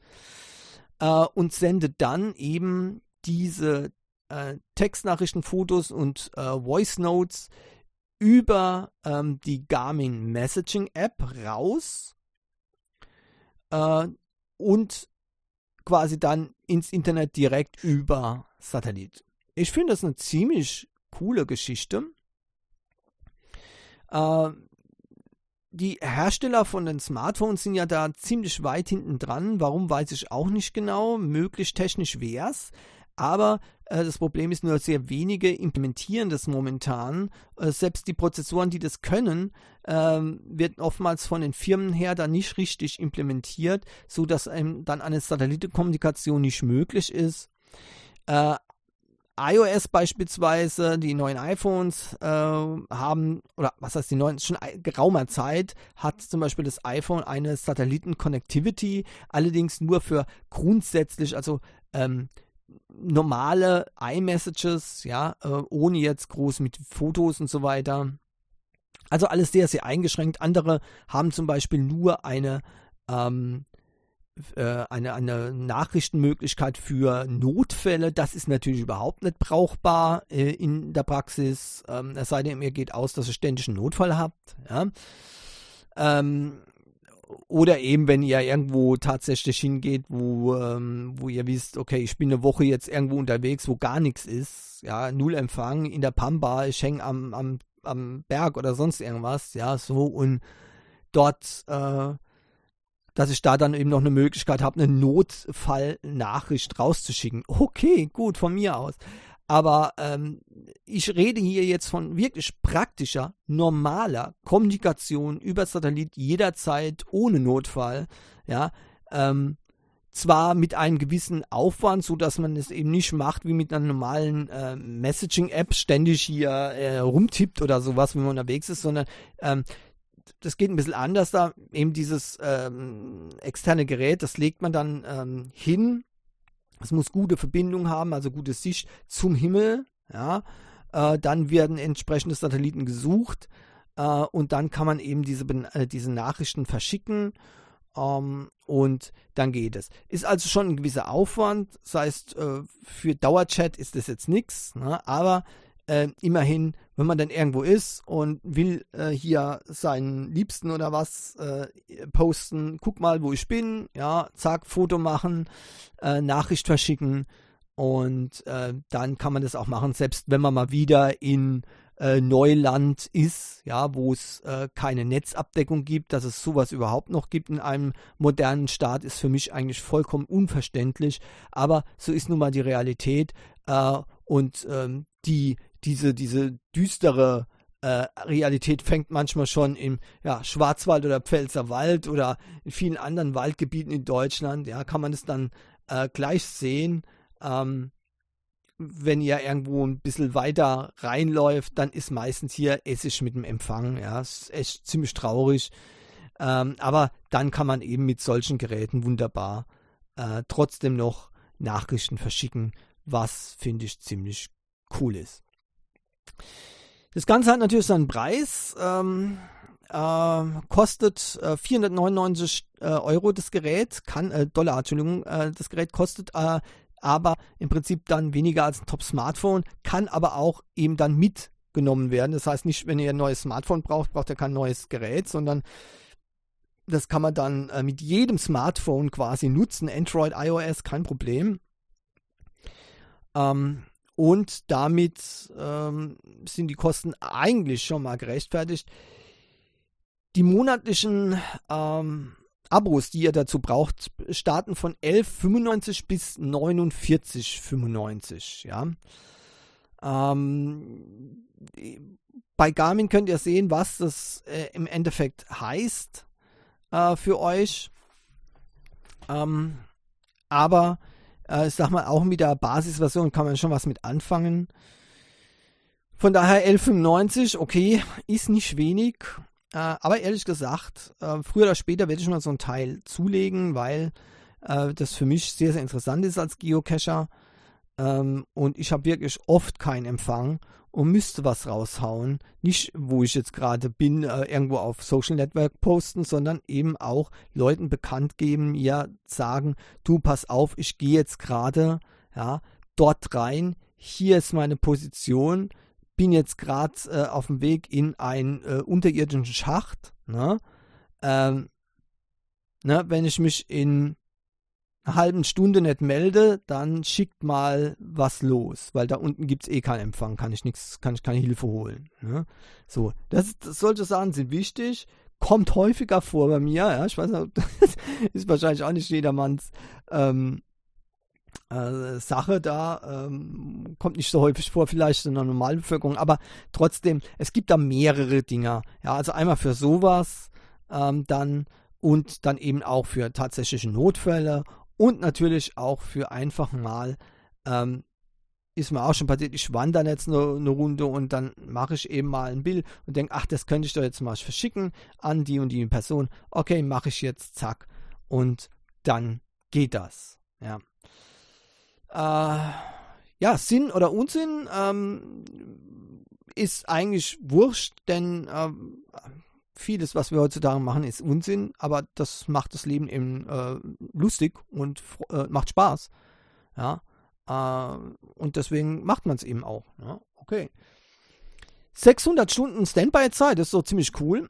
Speaker 1: und sendet dann eben diese Textnachrichten, Fotos und Voice Notes über die Garmin Messaging App raus und quasi dann ins Internet direkt über Satellit. Ich finde das eine ziemlich coole Geschichte. Die Hersteller von den Smartphones sind ja da ziemlich weit hinten dran. Warum, weiß ich auch nicht genau. Möglich technisch wäre es. Aber das Problem ist nur, sehr wenige implementieren das momentan. Selbst die Prozessoren, die das können, wird oftmals von den Firmen her dann nicht richtig implementiert, sodass dann eine Satellitenkommunikation nicht möglich ist. iOS beispielsweise, die neuen iPhones haben, oder was heißt die neuen, schon geraumer Zeit hat zum Beispiel das iPhone eine Satelliten-Connectivity, allerdings nur für grundsätzlich, also normale iMessages, ja, ohne jetzt groß mit Fotos und so weiter. Also alles sehr, sehr eingeschränkt. Andere haben zum Beispiel nur eine Nachrichtenmöglichkeit für Notfälle. Das ist natürlich überhaupt nicht brauchbar in der Praxis. Es sei denn, ihr geht aus, dass ihr ständig einen Notfall habt. Ja? Oder eben, wenn ihr irgendwo tatsächlich hingeht, wo ihr wisst, okay, ich bin eine Woche jetzt irgendwo unterwegs, wo gar nichts ist, ja, null Empfang in der Pampa, ich hänge am Berg oder sonst irgendwas, ja, so, und dort dass ich da dann eben noch eine Möglichkeit habe, eine Notfallnachricht rauszuschicken. Okay, gut, von mir aus. Aber ich rede hier jetzt von wirklich praktischer, normaler Kommunikation über Satellit jederzeit ohne Notfall. Ja, zwar mit einem gewissen Aufwand, so dass man es eben nicht macht wie mit einer normalen Messaging-App, ständig hier rumtippt oder sowas, wenn man unterwegs ist, sondern das geht ein bisschen anders da. Eben dieses externe Gerät, das legt man dann hin. Es muss gute Verbindung haben, also gute Sicht zum Himmel. Ja. Dann werden entsprechende Satelliten gesucht und dann kann man eben diese Nachrichten verschicken. Und dann geht es. Ist also schon ein gewisser Aufwand. Das heißt, für Dauerchat ist das jetzt nichts, ne? Aber immerhin, wenn man dann irgendwo ist und will hier seinen Liebsten oder was posten, guck mal, wo ich bin, ja, zack, Foto machen, Nachricht verschicken und dann kann man das auch machen, selbst wenn man mal wieder in Neuland ist, ja, wo es keine Netzabdeckung gibt, dass es sowas überhaupt noch gibt in einem modernen Staat, ist für mich eigentlich vollkommen unverständlich, aber so ist nun mal die Realität und diese düstere Realität fängt manchmal schon im Schwarzwald oder Pfälzerwald oder in vielen anderen Waldgebieten in Deutschland, ja, kann man es dann gleich sehen. Wenn ihr irgendwo ein bisschen weiter reinläuft, dann ist meistens hier Essig mit dem Empfang. Ja, ist echt ziemlich traurig. Aber dann kann man eben mit solchen Geräten wunderbar trotzdem noch Nachrichten verschicken, was finde ich ziemlich cool ist. Das Ganze hat natürlich seinen Preis. Kostet 499 Euro das Gerät, Dollar, Entschuldigung, das Gerät kostet aber im Prinzip dann weniger als ein Top-Smartphone, kann aber auch eben dann mitgenommen werden. Das heißt nicht, wenn ihr ein neues Smartphone braucht ihr kein neues Gerät, sondern das kann man dann mit jedem Smartphone quasi nutzen, Android, iOS, kein Problem. Und damit sind die Kosten eigentlich schon mal gerechtfertigt. Die monatlichen Abos, die ihr dazu braucht, starten von 11,95 bis 49,95. Ja. Bei Garmin könnt ihr sehen, was das im Endeffekt heißt für euch. Aber ich sag mal, auch mit der Basisversion kann man schon was mit anfangen. Von daher 11,95, okay, ist nicht wenig. Aber ehrlich gesagt, früher oder später werde ich mal so ein Teil zulegen, weil das für mich sehr, sehr interessant ist als Geocacher. Und ich habe wirklich oft keinen Empfang und müsste was raushauen. Nicht, wo ich jetzt gerade bin, irgendwo auf Social Network posten, sondern eben auch Leuten bekannt geben, ja, sagen, du, pass auf, ich gehe jetzt gerade dort rein, hier ist meine Position, bin jetzt gerade auf dem Weg in einen unterirdischen Schacht. Wenn ich mich in einer halben Stunde nicht melde, dann schickt mal was los, weil da unten gibt es keinen Empfang, kann ich keine Hilfe holen. Ne? So, solche Sachen sind wichtig, kommt häufiger vor bei mir, ja, ich weiß nicht, das ist wahrscheinlich auch nicht jedermanns Sache da, kommt nicht so häufig vor, vielleicht in der Normalbevölkerung, aber trotzdem, es gibt da mehrere Dinge, ja, also einmal für sowas, dann und dann eben auch für tatsächliche Notfälle und natürlich auch für einfach mal, ist mir auch schon passiert, ich wandere jetzt eine Runde und dann mache ich eben mal ein Bild und denke, ach, das könnte ich doch jetzt mal verschicken an die und die Person, okay, mache ich jetzt, zack, und dann geht das, ja. Sinn oder Unsinn ist eigentlich wurscht, denn vieles, was wir heutzutage machen, ist Unsinn, aber das macht das Leben eben lustig und macht Spaß. Ja, und deswegen macht man es eben auch. Ja? Okay. 600 Stunden Standby-Zeit ist so ziemlich cool.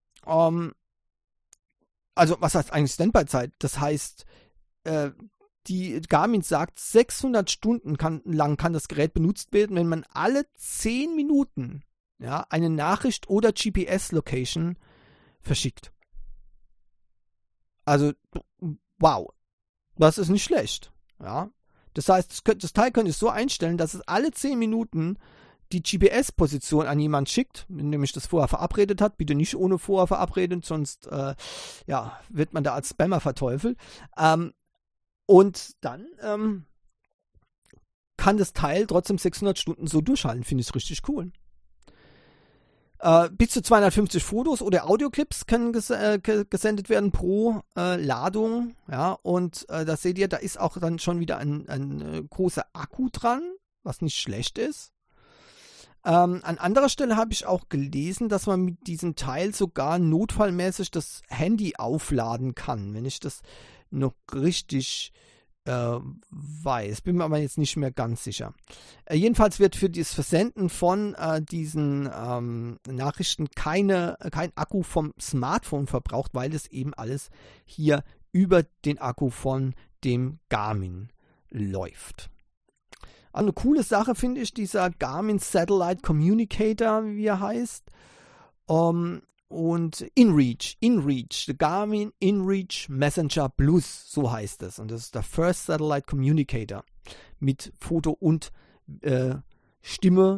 Speaker 1: Also, was heißt eigentlich Standby-Zeit? Das heißt, die Garmin sagt, 600 Stunden lang kann das Gerät benutzt werden, wenn man alle 10 Minuten eine Nachricht oder GPS-Location verschickt. Also, wow, das ist nicht schlecht. Ja. Das heißt, das Teil könnte ich so einstellen, dass es alle 10 Minuten die GPS-Position an jemanden schickt, nämlich das vorher verabredet hat. Bitte nicht ohne vorher verabredet, sonst wird man da als Spammer verteufelt. Und dann kann das Teil trotzdem 600 Stunden so durchhalten. Finde ich richtig cool. Bis zu 250 Fotos oder Audioclips können gesendet werden pro Ladung. Ja, und da seht ihr, da ist auch dann schon wieder ein großer Akku dran, was nicht schlecht ist. An anderer Stelle habe ich auch gelesen, dass man mit diesem Teil sogar notfallmäßig das Handy aufladen kann, wenn ich das noch richtig weiß. Bin mir aber jetzt nicht mehr ganz sicher. Jedenfalls wird für das Versenden von diesen Nachrichten kein Akku vom Smartphone verbraucht, weil es eben alles hier über den Akku von dem Garmin läuft. Eine coole Sache finde ich dieser Garmin Satellite Communicator, wie er heißt. Und InReach, der Garmin InReach Messenger Plus, so heißt es. Und das ist der First Satellite Communicator mit Foto und Stimme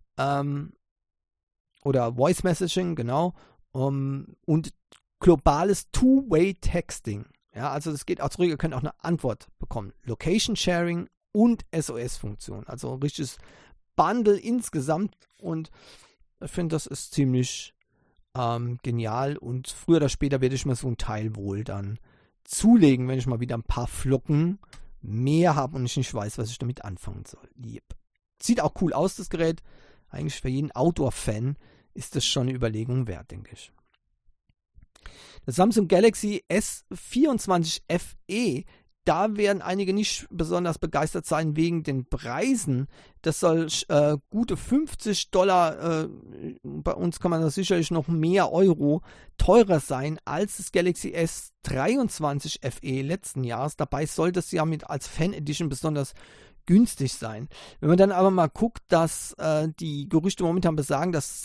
Speaker 1: oder Voice Messaging, genau. Und globales Two-Way Texting. Ja, also das geht auch zurück, ihr könnt auch eine Antwort bekommen. Location Sharing und SOS-Funktion. Also ein richtiges Bundle insgesamt. Und ich finde, das ist ziemlich genial, und früher oder später werde ich mir so ein Teil wohl dann zulegen, wenn ich mal wieder ein paar Flocken mehr habe und ich nicht weiß, was ich damit anfangen soll. Yep. Sieht auch cool aus, das Gerät. Eigentlich für jeden Outdoor-Fan ist das schon eine Überlegung wert, denke ich. Das Samsung Galaxy S24 FE, da werden einige nicht besonders begeistert sein wegen den Preisen. Das soll gute $50, bei uns kann man das sicherlich noch mehr Euro, teurer sein als das Galaxy S23 FE letzten Jahres. Dabei soll das ja als Fan Edition besonders günstig sein. Wenn man dann aber mal guckt, dass die Gerüchte momentan besagen, dass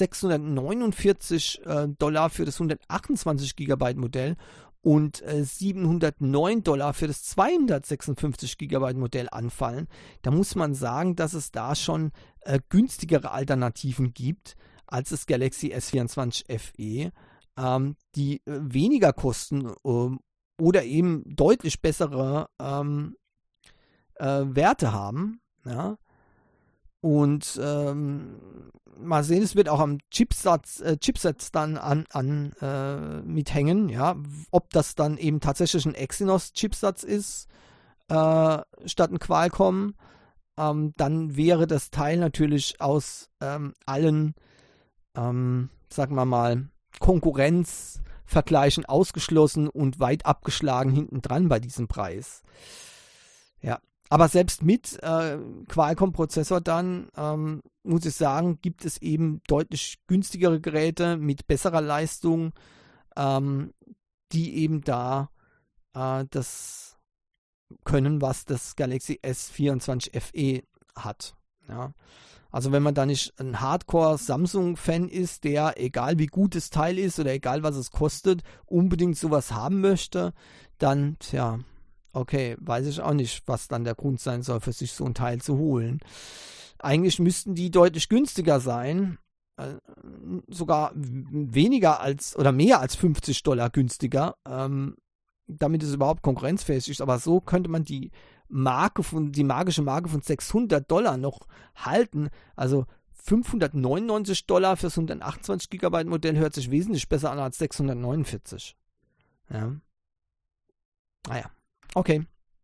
Speaker 1: $649 für das 128 GB Modell und $709 für das 256 GB Modell anfallen, da muss man sagen, dass es da schon günstigere Alternativen gibt als das Galaxy S24 FE, die weniger kosten oder eben deutlich bessere Werte haben. Ja? Und mal sehen, es wird auch am Chipsatz dann mithängen, ja, ob das dann eben tatsächlich ein Exynos-Chipsatz ist, statt ein Qualcomm, dann wäre das Teil natürlich aus allen, sagen wir mal, Konkurrenzvergleichen ausgeschlossen und weit abgeschlagen hinten dran bei diesem Preis. Ja. Aber selbst mit Qualcomm-Prozessor dann, muss ich sagen, gibt es eben deutlich günstigere Geräte mit besserer Leistung, die eben da das können, was das Galaxy S24 FE hat. Ja. Also wenn man da nicht ein Hardcore-Samsung-Fan ist, der, egal wie gut das Teil ist oder egal was es kostet, unbedingt sowas haben möchte, dann, tja, okay, weiß ich auch nicht, was dann der Grund sein soll, für sich so ein Teil zu holen. Eigentlich müssten die deutlich günstiger sein, sogar weniger als oder mehr als $50 günstiger, damit es überhaupt konkurrenzfähig ist. Aber so könnte man die magische Marke von $600 noch halten. Also $599 für das 128 GB Modell hört sich wesentlich besser an als 649. Ja. Naja. Okay.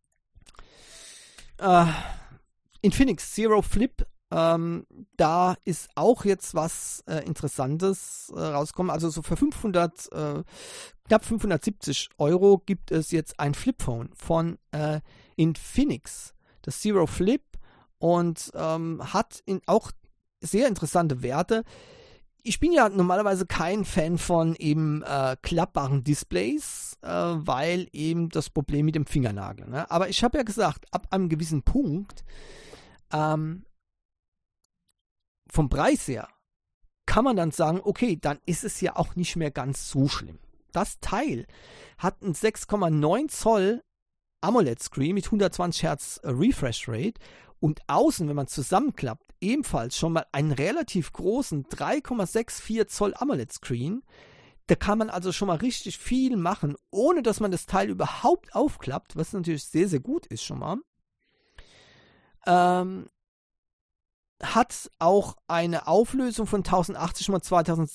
Speaker 1: Infinix Zero Flip, da ist auch jetzt was Interessantes rausgekommen. Also so für knapp 570 Euro gibt es jetzt ein Flipphone von Infinix, das Zero Flip, und hat auch sehr interessante Werte. Ich bin ja normalerweise kein Fan von eben klappbaren Displays, weil eben das Problem mit dem Fingernagel. Ne? Aber ich habe ja gesagt, ab einem gewissen Punkt, vom Preis her, kann man dann sagen, okay, dann ist es ja auch nicht mehr ganz so schlimm. Das Teil hat einen 6,9 Zoll AMOLED-Screen mit 120 Hertz Refresh Rate und außen, wenn man zusammenklappt, ebenfalls schon mal einen relativ großen 3,64 Zoll AMOLED-Screen. Da kann man also schon mal richtig viel machen, ohne dass man das Teil überhaupt aufklappt, was natürlich sehr, sehr gut ist schon mal. Hat auch eine Auflösung von 1080 x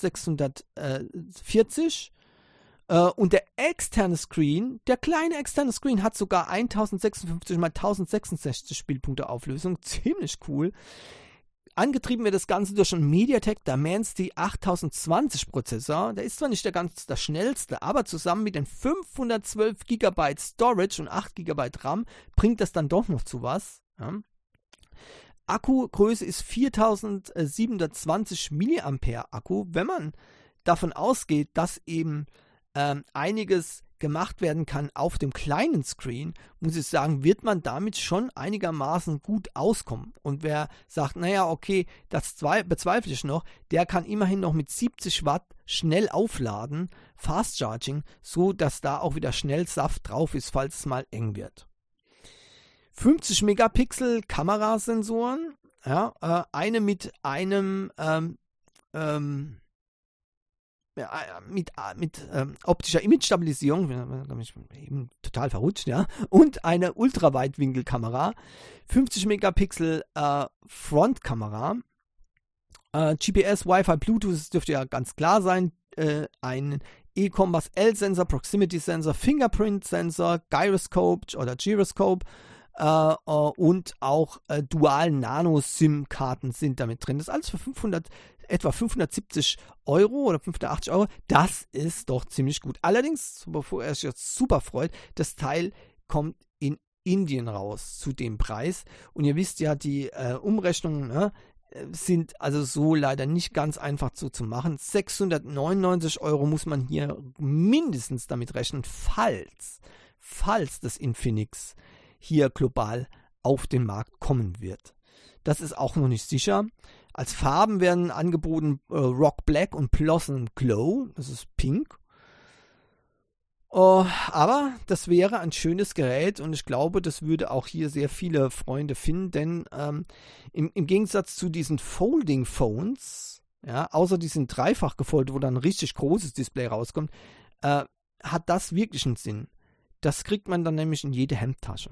Speaker 1: 2640 und der externe Screen, der kleine externe Screen hat sogar 1056 x 1066 Spielpunkte Auflösung, ziemlich cool. Angetrieben wird das Ganze durch einen MediaTek Dimensity 8020 Prozessor. Der ist zwar nicht der schnellste, aber zusammen mit den 512 GB Storage und 8 GB RAM bringt das dann doch noch zu was. Ja. Akkugröße ist 4720 mAh Akku. Wenn man davon ausgeht, dass eben einiges gemacht werden kann auf dem kleinen Screen, muss ich sagen, wird man damit schon einigermaßen gut auskommen. Und wer sagt, naja, okay, das bezweifle ich noch, der kann immerhin noch mit 70 Watt schnell aufladen, Fast Charging, so dass da auch wieder schnell Saft drauf ist, falls es mal eng wird. 50 Megapixel Kamerasensoren, ja, eine mit einem mit optischer Image-Stabilisierung, bin ich eben total verrutscht, ja, und eine Ultraweitwinkelkamera, 50 Megapixel Frontkamera, GPS, Wi-Fi, Bluetooth, das dürfte ja ganz klar sein, ein E-Kompass L-Sensor, Proximity-Sensor, Fingerprint-Sensor, Gyroscope oder Gyroscope und auch Dual-Nano-SIM-Karten sind damit drin. Das ist alles für etwa 570 Euro oder 580 Euro. Das ist doch ziemlich gut. Allerdings, bevor er sich jetzt super freut, das Teil kommt in Indien raus zu dem Preis. Und ihr wisst ja, die Umrechnungen sind also so leider nicht ganz einfach so zu machen. 699 Euro muss man hier mindestens damit rechnen, falls das Infinix hier global auf den Markt kommen wird. Das ist auch noch nicht sicher. Als Farben werden angeboten Rock Black und Blossom Glow. Das ist pink. Aber das wäre ein schönes Gerät und ich glaube, das würde auch hier sehr viele Freunde finden, denn im Gegensatz zu diesen Folding Phones, ja, außer diesen dreifach gefoldeten, wo dann ein richtig großes Display rauskommt, hat das wirklich einen Sinn. Das kriegt man dann nämlich in jede Hemdtasche.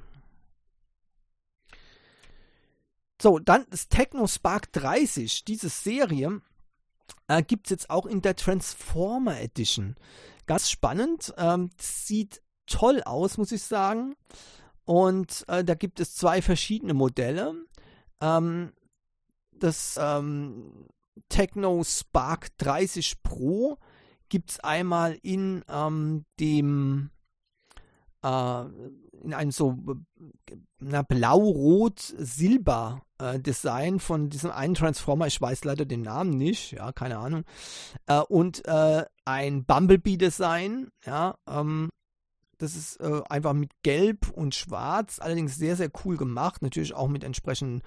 Speaker 1: So, dann das TechnoSpark 30. Diese Serie gibt es jetzt auch in der Transformer Edition. Ganz spannend. Sieht toll aus, muss ich sagen. Und da gibt es zwei verschiedene Modelle. Das TechnoSpark 30 Pro gibt es einmal in einem so blau-rot-silber Design von diesem einen Transformer, ich weiß leider den Namen nicht, ja, keine Ahnung, und ein Bumblebee-Design, ja, das ist einfach mit Gelb und Schwarz, allerdings sehr, sehr cool gemacht, natürlich auch mit entsprechenden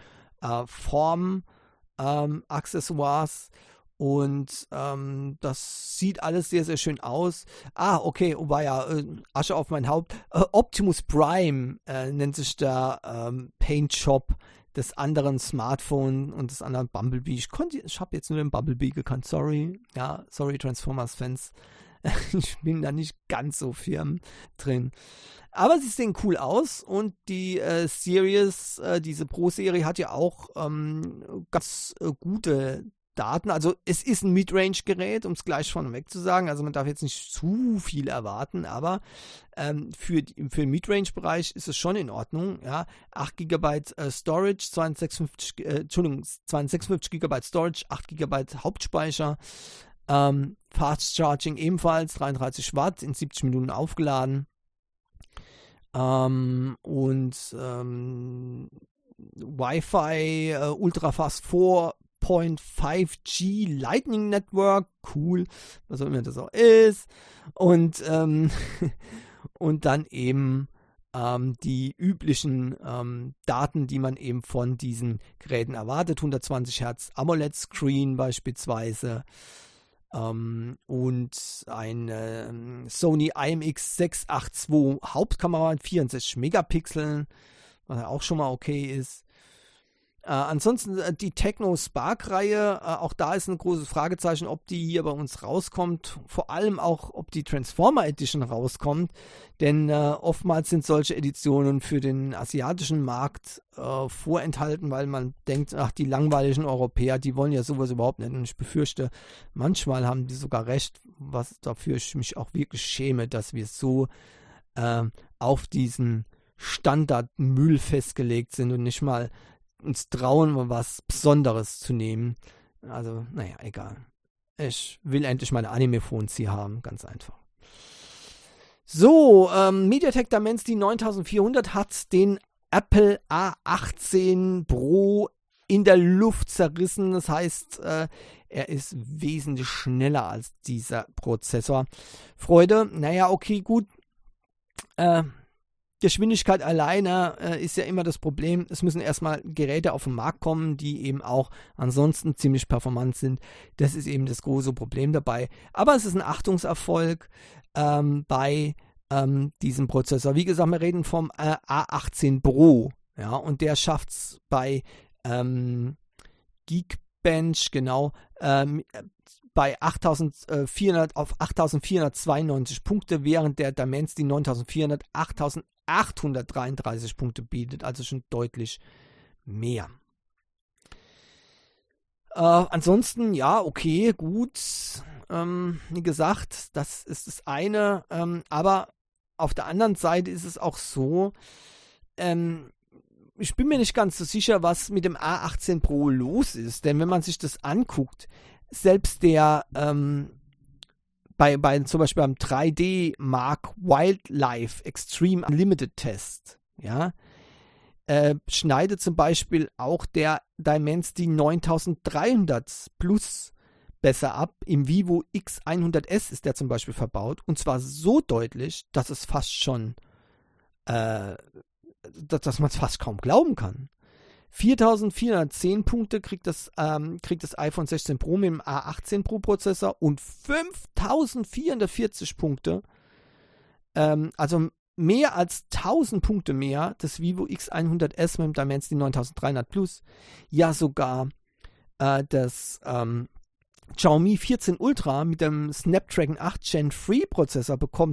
Speaker 1: Form-Accessoires. Und das sieht alles sehr, sehr schön aus. Okay, war ja Asche auf mein Haupt. Optimus Prime nennt sich der Paint Shop des anderen Smartphone und des anderen Bumblebee. Ich habe jetzt nur den Bumblebee gekannt, sorry. Ja, sorry Transformers-Fans. Ich bin da nicht ganz so firm drin. Aber sie sehen cool aus und die Series, diese Pro-Serie hat ja auch ganz gute Daten, also es ist ein Midrange-Gerät, um es gleich vorneweg zu sagen, also man darf jetzt nicht zu viel erwarten, aber für den Midrange-Bereich ist es schon in Ordnung, ja, 8 GB Storage, 256 GB Storage, 8 GB Hauptspeicher, Fast Charging ebenfalls, 33 Watt, in 70 Minuten aufgeladen und Wi-Fi Ultrafast 4.5G Lightning Network, cool, was auch immer das auch ist. Und dann eben die üblichen Daten, die man eben von diesen Geräten erwartet. 120 Hertz AMOLED-Screen beispielsweise. Und ein Sony IMX682 Hauptkamera mit 64 Megapixeln, was ja auch schon mal okay ist. Ansonsten die Techno Spark-Reihe, auch da ist ein großes Fragezeichen, ob die hier bei uns rauskommt. Vor allem auch, ob die Transformer Edition rauskommt. Denn oftmals sind solche Editionen für den asiatischen Markt vorenthalten, weil man denkt, ach, die langweiligen Europäer, die wollen ja sowas überhaupt nicht. Und ich befürchte, manchmal haben die sogar recht, was dafür ich mich auch wirklich schäme, dass wir so auf diesen Standardmüll festgelegt sind und nicht mal uns trauen, mal was Besonderes zu nehmen. Also, naja, egal. Ich will endlich meine Anime-Phones hier haben, ganz einfach. So, MediaTek Dimensity 9400 hat den Apple A18 Pro in der Luft zerrissen. Das heißt, er ist wesentlich schneller als dieser Prozessor. Freude, naja, okay, gut. Geschwindigkeit alleine ist ja immer das Problem. Es müssen erstmal Geräte auf den Markt kommen, die eben auch ansonsten ziemlich performant sind. Das ist eben das große Problem dabei. Aber es ist ein Achtungserfolg bei diesem Prozessor. Wie gesagt, wir reden vom A18 Pro. Ja, und der schafft es bei Geekbench, genau, bei 8400 auf 8492 Punkte, während der Dimensity 9400 8833 Punkte bietet, also schon deutlich mehr. Ansonsten, ja, okay, gut. Wie gesagt, das ist das eine. Aber auf der anderen Seite ist es auch so, ich bin mir nicht ganz so sicher, was mit dem A18 Pro los ist. Denn wenn man sich das anguckt, selbst der bei zum Beispiel beim 3D Mark Wildlife Extreme Unlimited Test, ja, schneidet zum Beispiel auch der Dimensity 9300 Plus besser ab. Im Vivo X100S ist der zum Beispiel verbaut. Und zwar so deutlich, dass es fast schon, dass man es fast kaum glauben kann. 4410 Punkte kriegt das iPhone 16 Pro mit dem A18 Pro Prozessor und 5440 Punkte, also mehr als 1000 Punkte mehr, das Vivo X100S mit dem Dimensity 9300 Plus, ja sogar das Xiaomi 14 Ultra mit dem Snapdragon 8 Gen 3 Prozessor bekommt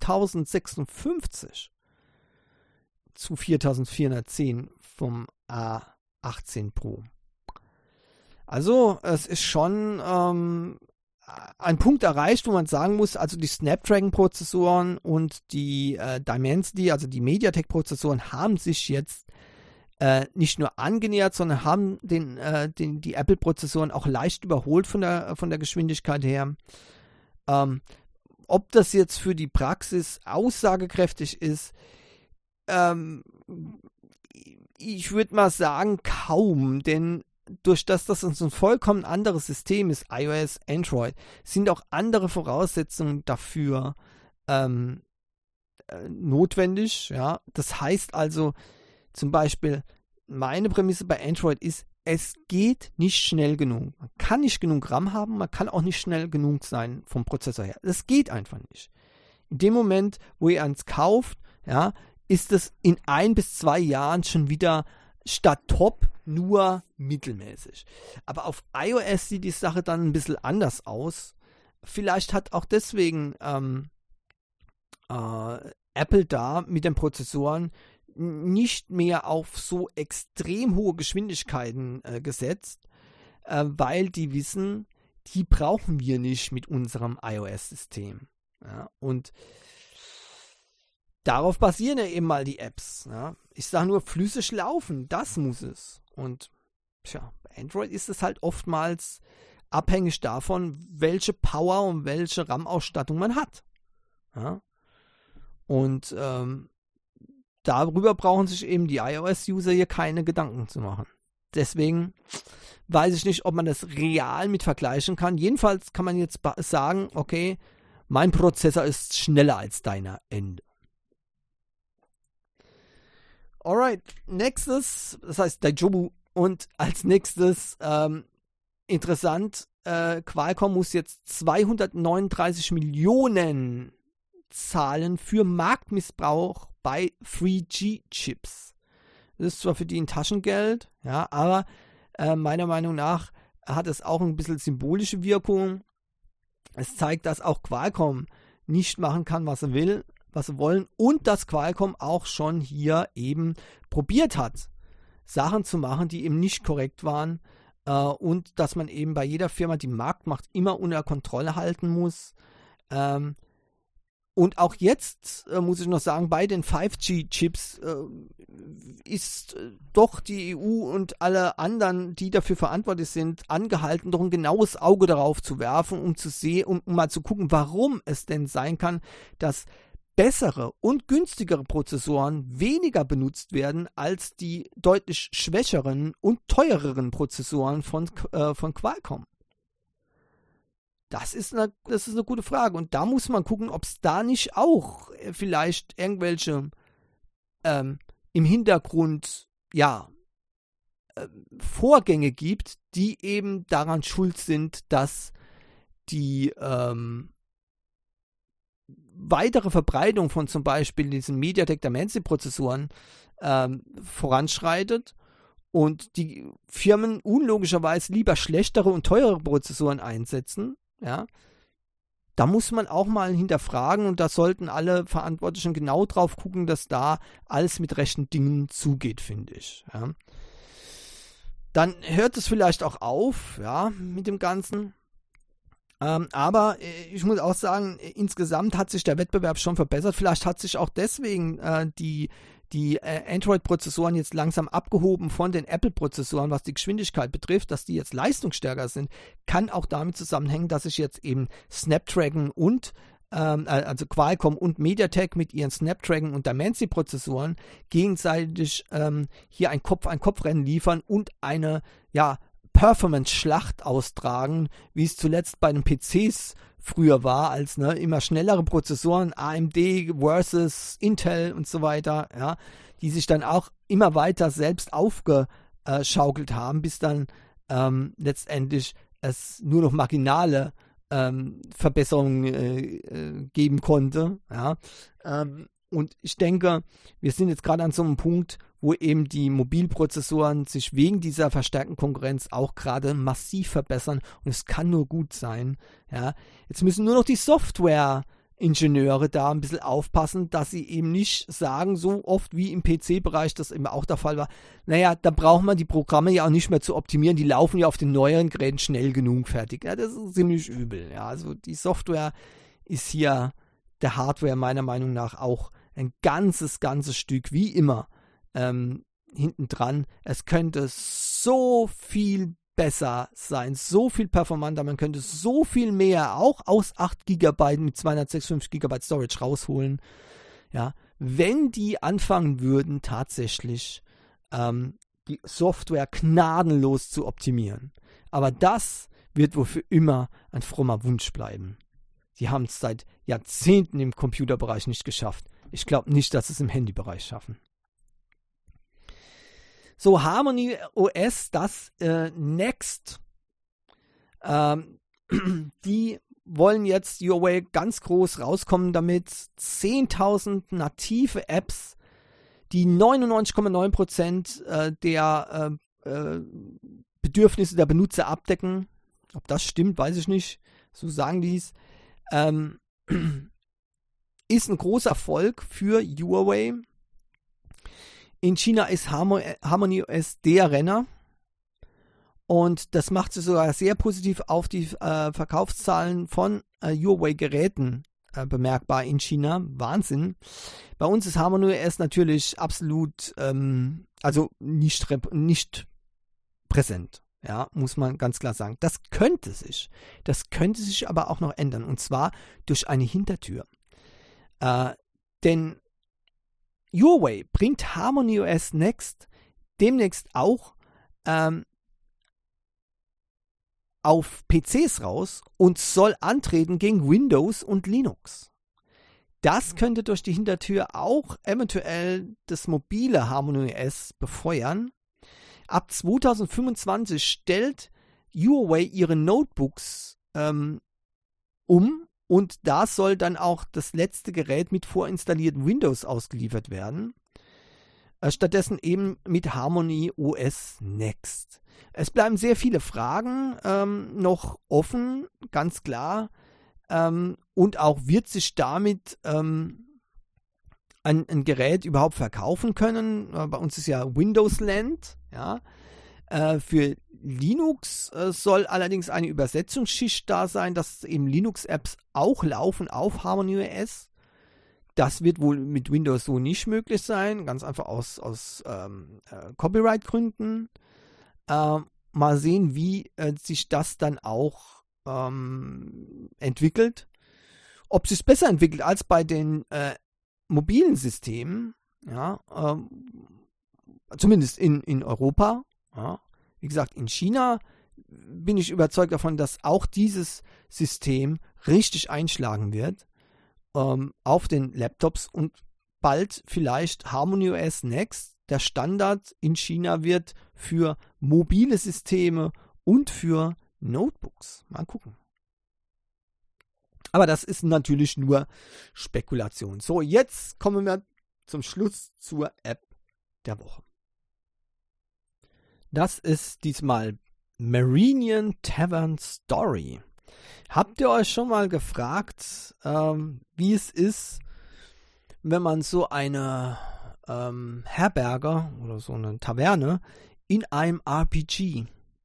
Speaker 1: 5056 zu 4410 vom A18 Pro. Also es ist schon ein Punkt erreicht, wo man sagen muss, also die Snapdragon-Prozessoren und die Dimensity, also die MediaTek-Prozessoren, haben sich jetzt nicht nur angenähert, sondern haben die Apple-Prozessoren auch leicht überholt von der Geschwindigkeit her. Ob das jetzt für die Praxis aussagekräftig ist, ich würde mal sagen, kaum, denn durch das uns ein vollkommen anderes System ist, iOS, Android, sind auch andere Voraussetzungen dafür notwendig. Ja? Das heißt also, zum Beispiel, meine Prämisse bei Android ist, es geht nicht schnell genug. Man kann nicht genug RAM haben, man kann auch nicht schnell genug sein vom Prozessor her. Das geht einfach nicht. In dem Moment, wo ihr eins kauft, ja, ist es in 1 bis 2 Jahren schon wieder statt top nur mittelmäßig. Aber auf iOS sieht die Sache dann ein bisschen anders aus. Vielleicht hat auch deswegen Apple da mit den Prozessoren nicht mehr auf so extrem hohe Geschwindigkeiten gesetzt, weil die wissen, die brauchen wir nicht mit unserem iOS-System. Ja, und darauf basieren ja eben mal die Apps. Ja. Ich sage nur, flüssig laufen, das muss es. Und tja, bei Android ist es halt oftmals abhängig davon, welche Power und welche RAM-Ausstattung man hat. Ja. Und darüber brauchen sich eben die iOS-User hier keine Gedanken zu machen. Deswegen weiß ich nicht, ob man das real mit vergleichen kann. Jedenfalls kann man jetzt sagen, okay, mein Prozessor ist schneller als deiner, Ende. Alright, nächstes, das heißt Daijobu, und als nächstes interessant, Qualcomm muss jetzt 239 Millionen zahlen für Marktmissbrauch bei 3G-Chips. Das ist zwar für die ein Taschengeld, ja, aber meiner Meinung nach hat es auch ein bisschen symbolische Wirkung. Es zeigt, dass auch Qualcomm nicht machen kann, was sie will, was sie wollen, und dass Qualcomm auch schon hier eben probiert hat, Sachen zu machen, die eben nicht korrekt waren, und dass man eben bei jeder Firma die Marktmacht immer unter Kontrolle halten muss. Und auch jetzt muss ich noch sagen, bei den 5G-Chips ist doch die EU und alle anderen, die dafür verantwortlich sind, angehalten, doch ein genaues Auge darauf zu werfen, um zu sehen, um mal zu gucken, warum es denn sein kann, dass bessere und günstigere Prozessoren weniger benutzt werden als die deutlich schwächeren und teureren Prozessoren von Qualcomm. Das ist eine gute Frage. Und da muss man gucken, ob es da nicht auch vielleicht irgendwelche im Hintergrund, Vorgänge gibt, die eben daran schuld sind, dass die weitere Verbreitung von zum Beispiel diesen MediaTek Dimensity-Prozessoren voranschreitet und die Firmen unlogischerweise lieber schlechtere und teurere Prozessoren einsetzen. Ja, da muss man auch mal hinterfragen, und da sollten alle Verantwortlichen genau drauf gucken, dass da alles mit rechten Dingen zugeht, finde ich. Ja. Dann hört es vielleicht auch auf, ja, mit dem Ganzen. Aber ich muss auch sagen, insgesamt hat sich der Wettbewerb schon verbessert. Vielleicht hat sich auch deswegen die Android-Prozessoren jetzt langsam abgehoben von den Apple-Prozessoren, was die Geschwindigkeit betrifft, dass die jetzt leistungsstärker sind, kann auch damit zusammenhängen, dass sich jetzt eben Snapdragon und also Qualcomm und MediaTek mit ihren Snapdragon und Dimensity-Prozessoren gegenseitig hier ein Kopf-an-Kopf-Rennen liefern und eine, Performance-Schlacht austragen, wie es zuletzt bei den PCs früher war, als immer schnellere Prozessoren, AMD versus Intel und so weiter, ja, die sich dann auch immer weiter selbst aufgeschaukelt haben, bis dann letztendlich es nur noch marginale Verbesserungen geben konnte. Ja. Und ich denke, wir sind jetzt gerade an so einem Punkt, wo eben die Mobilprozessoren sich wegen dieser verstärkten Konkurrenz auch gerade massiv verbessern, und es kann nur gut sein. Ja. Jetzt müssen nur noch die Software-Ingenieure da ein bisschen aufpassen, dass sie eben nicht sagen, so oft wie im PC-Bereich das eben auch der Fall war, naja, da braucht man die Programme ja auch nicht mehr zu optimieren, die laufen ja auf den neueren Geräten schnell genug fertig. Ja, das ist ziemlich übel. Ja. Also die Software ist hier der Hardware meiner Meinung nach auch ein ganzes Stück, wie immer, hinten dran. Es könnte so viel besser sein, so viel performanter, man könnte so viel mehr auch aus 8 GB mit 256 GB Storage rausholen, ja, wenn die anfangen würden, tatsächlich die Software gnadenlos zu optimieren. Aber das wird wohl für immer ein frommer Wunsch bleiben. Sie haben es seit Jahrzehnten im Computerbereich nicht geschafft. Ich glaube nicht, dass sie es im Handybereich schaffen. So, Harmony OS, das Next. Die wollen jetzt Huawei ganz groß rauskommen damit. 10.000 native Apps, die 99,9% der Bedürfnisse der Benutzer abdecken. Ob das stimmt, weiß ich nicht. So sagen die es. Ist ein großer Erfolg für Huawei. In China ist Harmony OS der Renner, und das macht sich sogar sehr positiv auf die Verkaufszahlen von Huawei-Geräten bemerkbar in China. Wahnsinn. Bei uns ist Harmony OS natürlich absolut nicht präsent. Ja, muss man ganz klar sagen. Das könnte sich aber auch noch ändern, und zwar durch eine Hintertür. Denn Huawei bringt Harmony OS Next demnächst auch auf PCs raus und soll antreten gegen Windows und Linux. Das könnte durch die Hintertür auch eventuell das mobile Harmony OS befeuern. Ab 2025 stellt Huawei ihre Notebooks um und da soll dann auch das letzte Gerät mit vorinstalliertem Windows ausgeliefert werden. Stattdessen eben mit Harmony OS Next. Es bleiben sehr viele Fragen noch offen, ganz klar. Und auch wird sich damit ein Gerät überhaupt verkaufen können. Bei uns ist ja Windows Land. Ja. Für Linux soll allerdings eine Übersetzungsschicht da sein, dass eben Linux-Apps auch laufen auf Harmony OS. Das wird wohl mit Windows so nicht möglich sein, ganz einfach aus Copyright-Gründen. Mal sehen, wie sich das dann auch entwickelt. Ob es sich besser entwickelt als bei den mobilen Systemen, ja, zumindest in Europa. Ja. Wie gesagt, in China bin ich überzeugt davon, dass auch dieses System richtig einschlagen wird auf den Laptops und bald vielleicht Harmony OS Next der Standard in China wird für mobile Systeme und für Notebooks. Mal gucken. Aber das ist natürlich nur Spekulation. So, jetzt kommen wir zum Schluss zur App der Woche. Das ist diesmal Meridian Tavern Story. Habt ihr euch schon mal gefragt, wie es ist, wenn man so eine Herberge oder so eine Taverne in einem RPG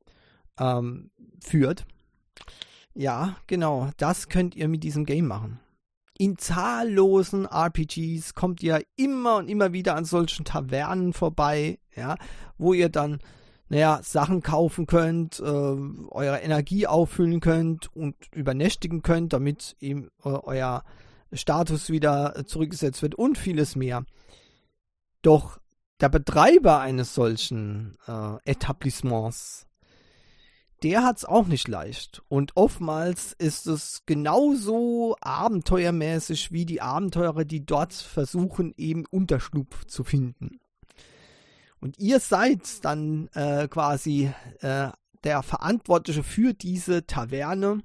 Speaker 1: führt? Ja, genau, das könnt ihr mit diesem Game machen. In zahllosen RPGs kommt ihr immer und immer wieder an solchen Tavernen vorbei, ja, wo ihr dann Sachen kaufen könnt, eure Energie auffüllen könnt und übernächtigen könnt, damit eben euer Status wieder zurückgesetzt wird und vieles mehr. Doch der Betreiber eines solchen Etablissements, der hat es auch nicht leicht. Und oftmals ist es genauso abenteuermäßig wie die Abenteurer, die dort versuchen, eben Unterschlupf zu finden. Und ihr seid dann quasi der Verantwortliche für diese Taverne.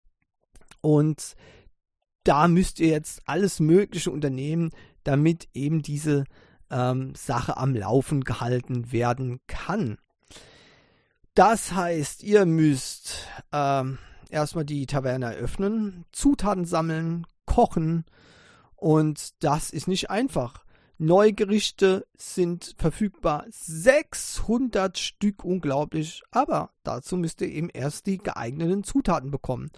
Speaker 1: Und da müsst ihr jetzt alles Mögliche unternehmen, damit eben diese Sache am Laufen gehalten werden kann. Das heißt, ihr müsst erstmal die Taverne eröffnen, Zutaten sammeln, kochen und das ist nicht einfach. Neugerichte sind verfügbar, 600 Stück, unglaublich, aber dazu müsst ihr eben erst die geeigneten Zutaten bekommen.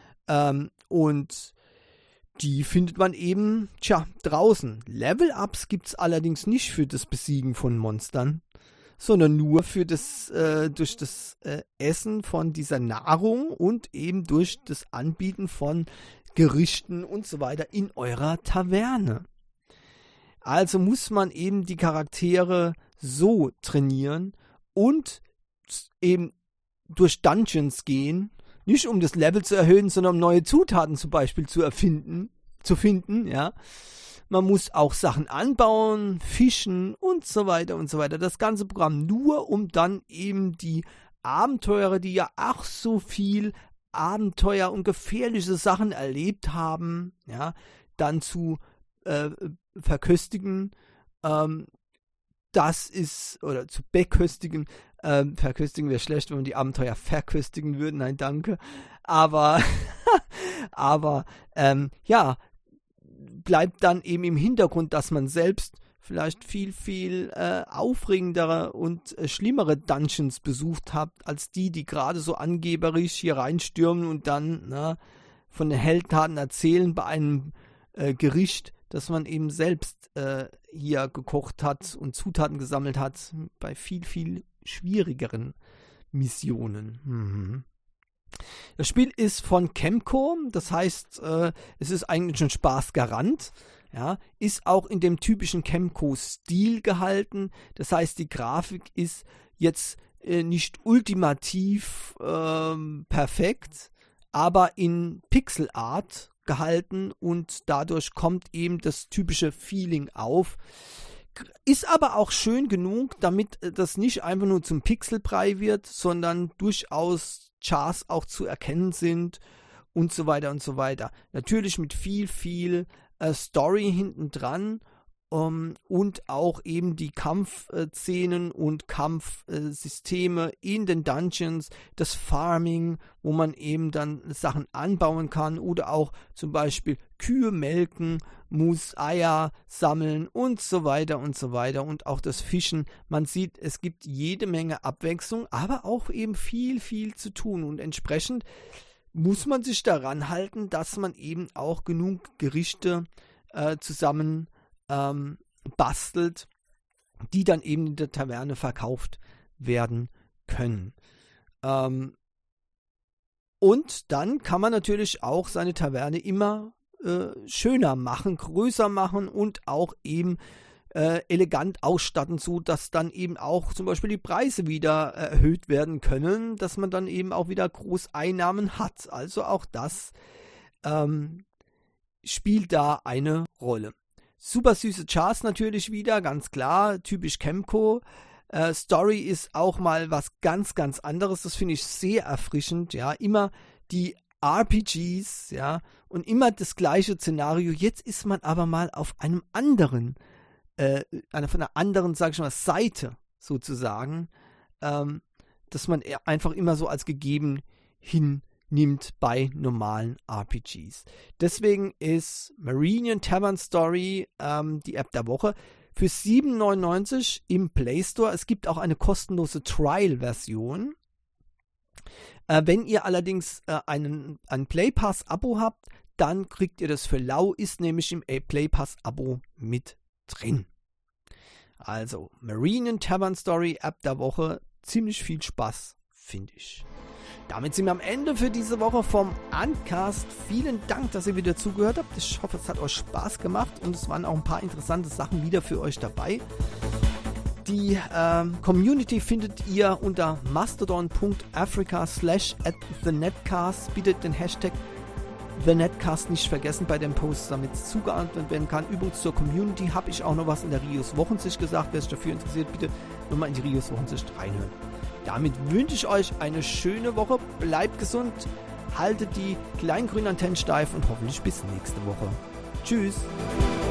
Speaker 1: Und die findet man eben, draußen. Level-Ups gibt es allerdings nicht für das Besiegen von Monstern, sondern nur für das, durch das Essen von dieser Nahrung und eben durch das Anbieten von Gerichten und so weiter in eurer Taverne. Also muss man eben die Charaktere so trainieren und eben durch Dungeons gehen, nicht um das Level zu erhöhen, sondern um neue Zutaten zum Beispiel zu finden, ja. Man muss auch Sachen anbauen, fischen und so weiter und so weiter. Das ganze Programm nur, um dann eben die Abenteurer, die ja auch so viel Abenteuer und gefährliche Sachen erlebt haben, ja, dann zu verköstigen, das ist, oder zu beköstigen, verköstigen wäre schlecht, wenn man die Abenteuer verköstigen würde, nein, danke, aber bleibt dann eben im Hintergrund, dass man selbst vielleicht viel aufregendere und schlimmere Dungeons besucht hat, als die gerade so angeberisch hier reinstürmen und dann von den Heldentaten erzählen bei einem Gericht, das man eben selbst hier gekocht hat und Zutaten gesammelt hat, bei viel schwierigeren Missionen. Mhm. Das Spiel ist von Kemco, das heißt, es ist eigentlich ein Spaßgarant, ja, ist auch in dem typischen Kemco-Stil gehalten, das heißt, die Grafik ist jetzt nicht ultimativ perfekt, aber in Pixelart gehalten und dadurch kommt eben das typische Feeling auf. Ist aber auch schön genug, damit das nicht einfach nur zum Pixelbrei wird, sondern durchaus Chars auch zu erkennen sind und so weiter und so weiter. Natürlich mit viel Story hinten dran und auch eben die Kampfszenen und Kampfsysteme in den Dungeons, das Farming, wo man eben dann Sachen anbauen kann oder auch zum Beispiel Kühe melken, Eier sammeln und so weiter und auch das Fischen. Man sieht, es gibt jede Menge Abwechslung, aber auch eben viel zu tun und entsprechend muss man sich daran halten, dass man eben auch genug Gerichte zusammen bastelt, die dann eben in der Taverne verkauft werden können. Und dann kann man natürlich auch seine Taverne immer schöner machen, größer machen und auch eben elegant ausstatten, so dass dann eben auch zum Beispiel die Preise wieder erhöht werden können, dass man dann eben auch wieder Großeinnahmen hat. Also auch das spielt da eine Rolle. Super süße Chars natürlich wieder, ganz klar, typisch Kemco. Story ist auch mal was ganz anderes, das finde ich sehr erfrischend, ja, immer die RPGs, ja, und immer das gleiche Szenario. Jetzt ist man aber mal auf einem anderen, von einer anderen, sag ich mal, Seite sozusagen, dass man einfach immer so als gegeben hinnimmt bei normalen RPGs. Deswegen ist Meridian Tavern Story die App der Woche für 7,99 im Play Store. Es gibt auch eine kostenlose Trial-Version. Wenn ihr allerdings ein Play Pass-Abo habt, dann kriegt ihr das für lau, ist nämlich im Play Pass-Abo mit drin. Also, Meridian Tavern Story, App der Woche, ziemlich viel Spaß, finde ich. Damit sind wir am Ende für diese Woche vom Uncast. Vielen Dank, dass ihr wieder zugehört habt. Ich hoffe, es hat euch Spaß gemacht und es waren auch ein paar interessante Sachen wieder für euch dabei. Die Community findet ihr unter mastodon.africa/@thenetcast. Bitte den Hashtag TheNetcast nicht vergessen bei den Posts, damit es zugeordnet werden kann. Übrigens zur Community habe ich auch noch was in der Rios Wochensicht gesagt. Wer sich dafür interessiert, bitte nochmal in die Rios Wochensicht reinhören. Damit wünsche ich euch eine schöne Woche. Bleibt gesund, haltet die kleinen grünen Antennen steif und hoffentlich bis nächste Woche. Tschüss.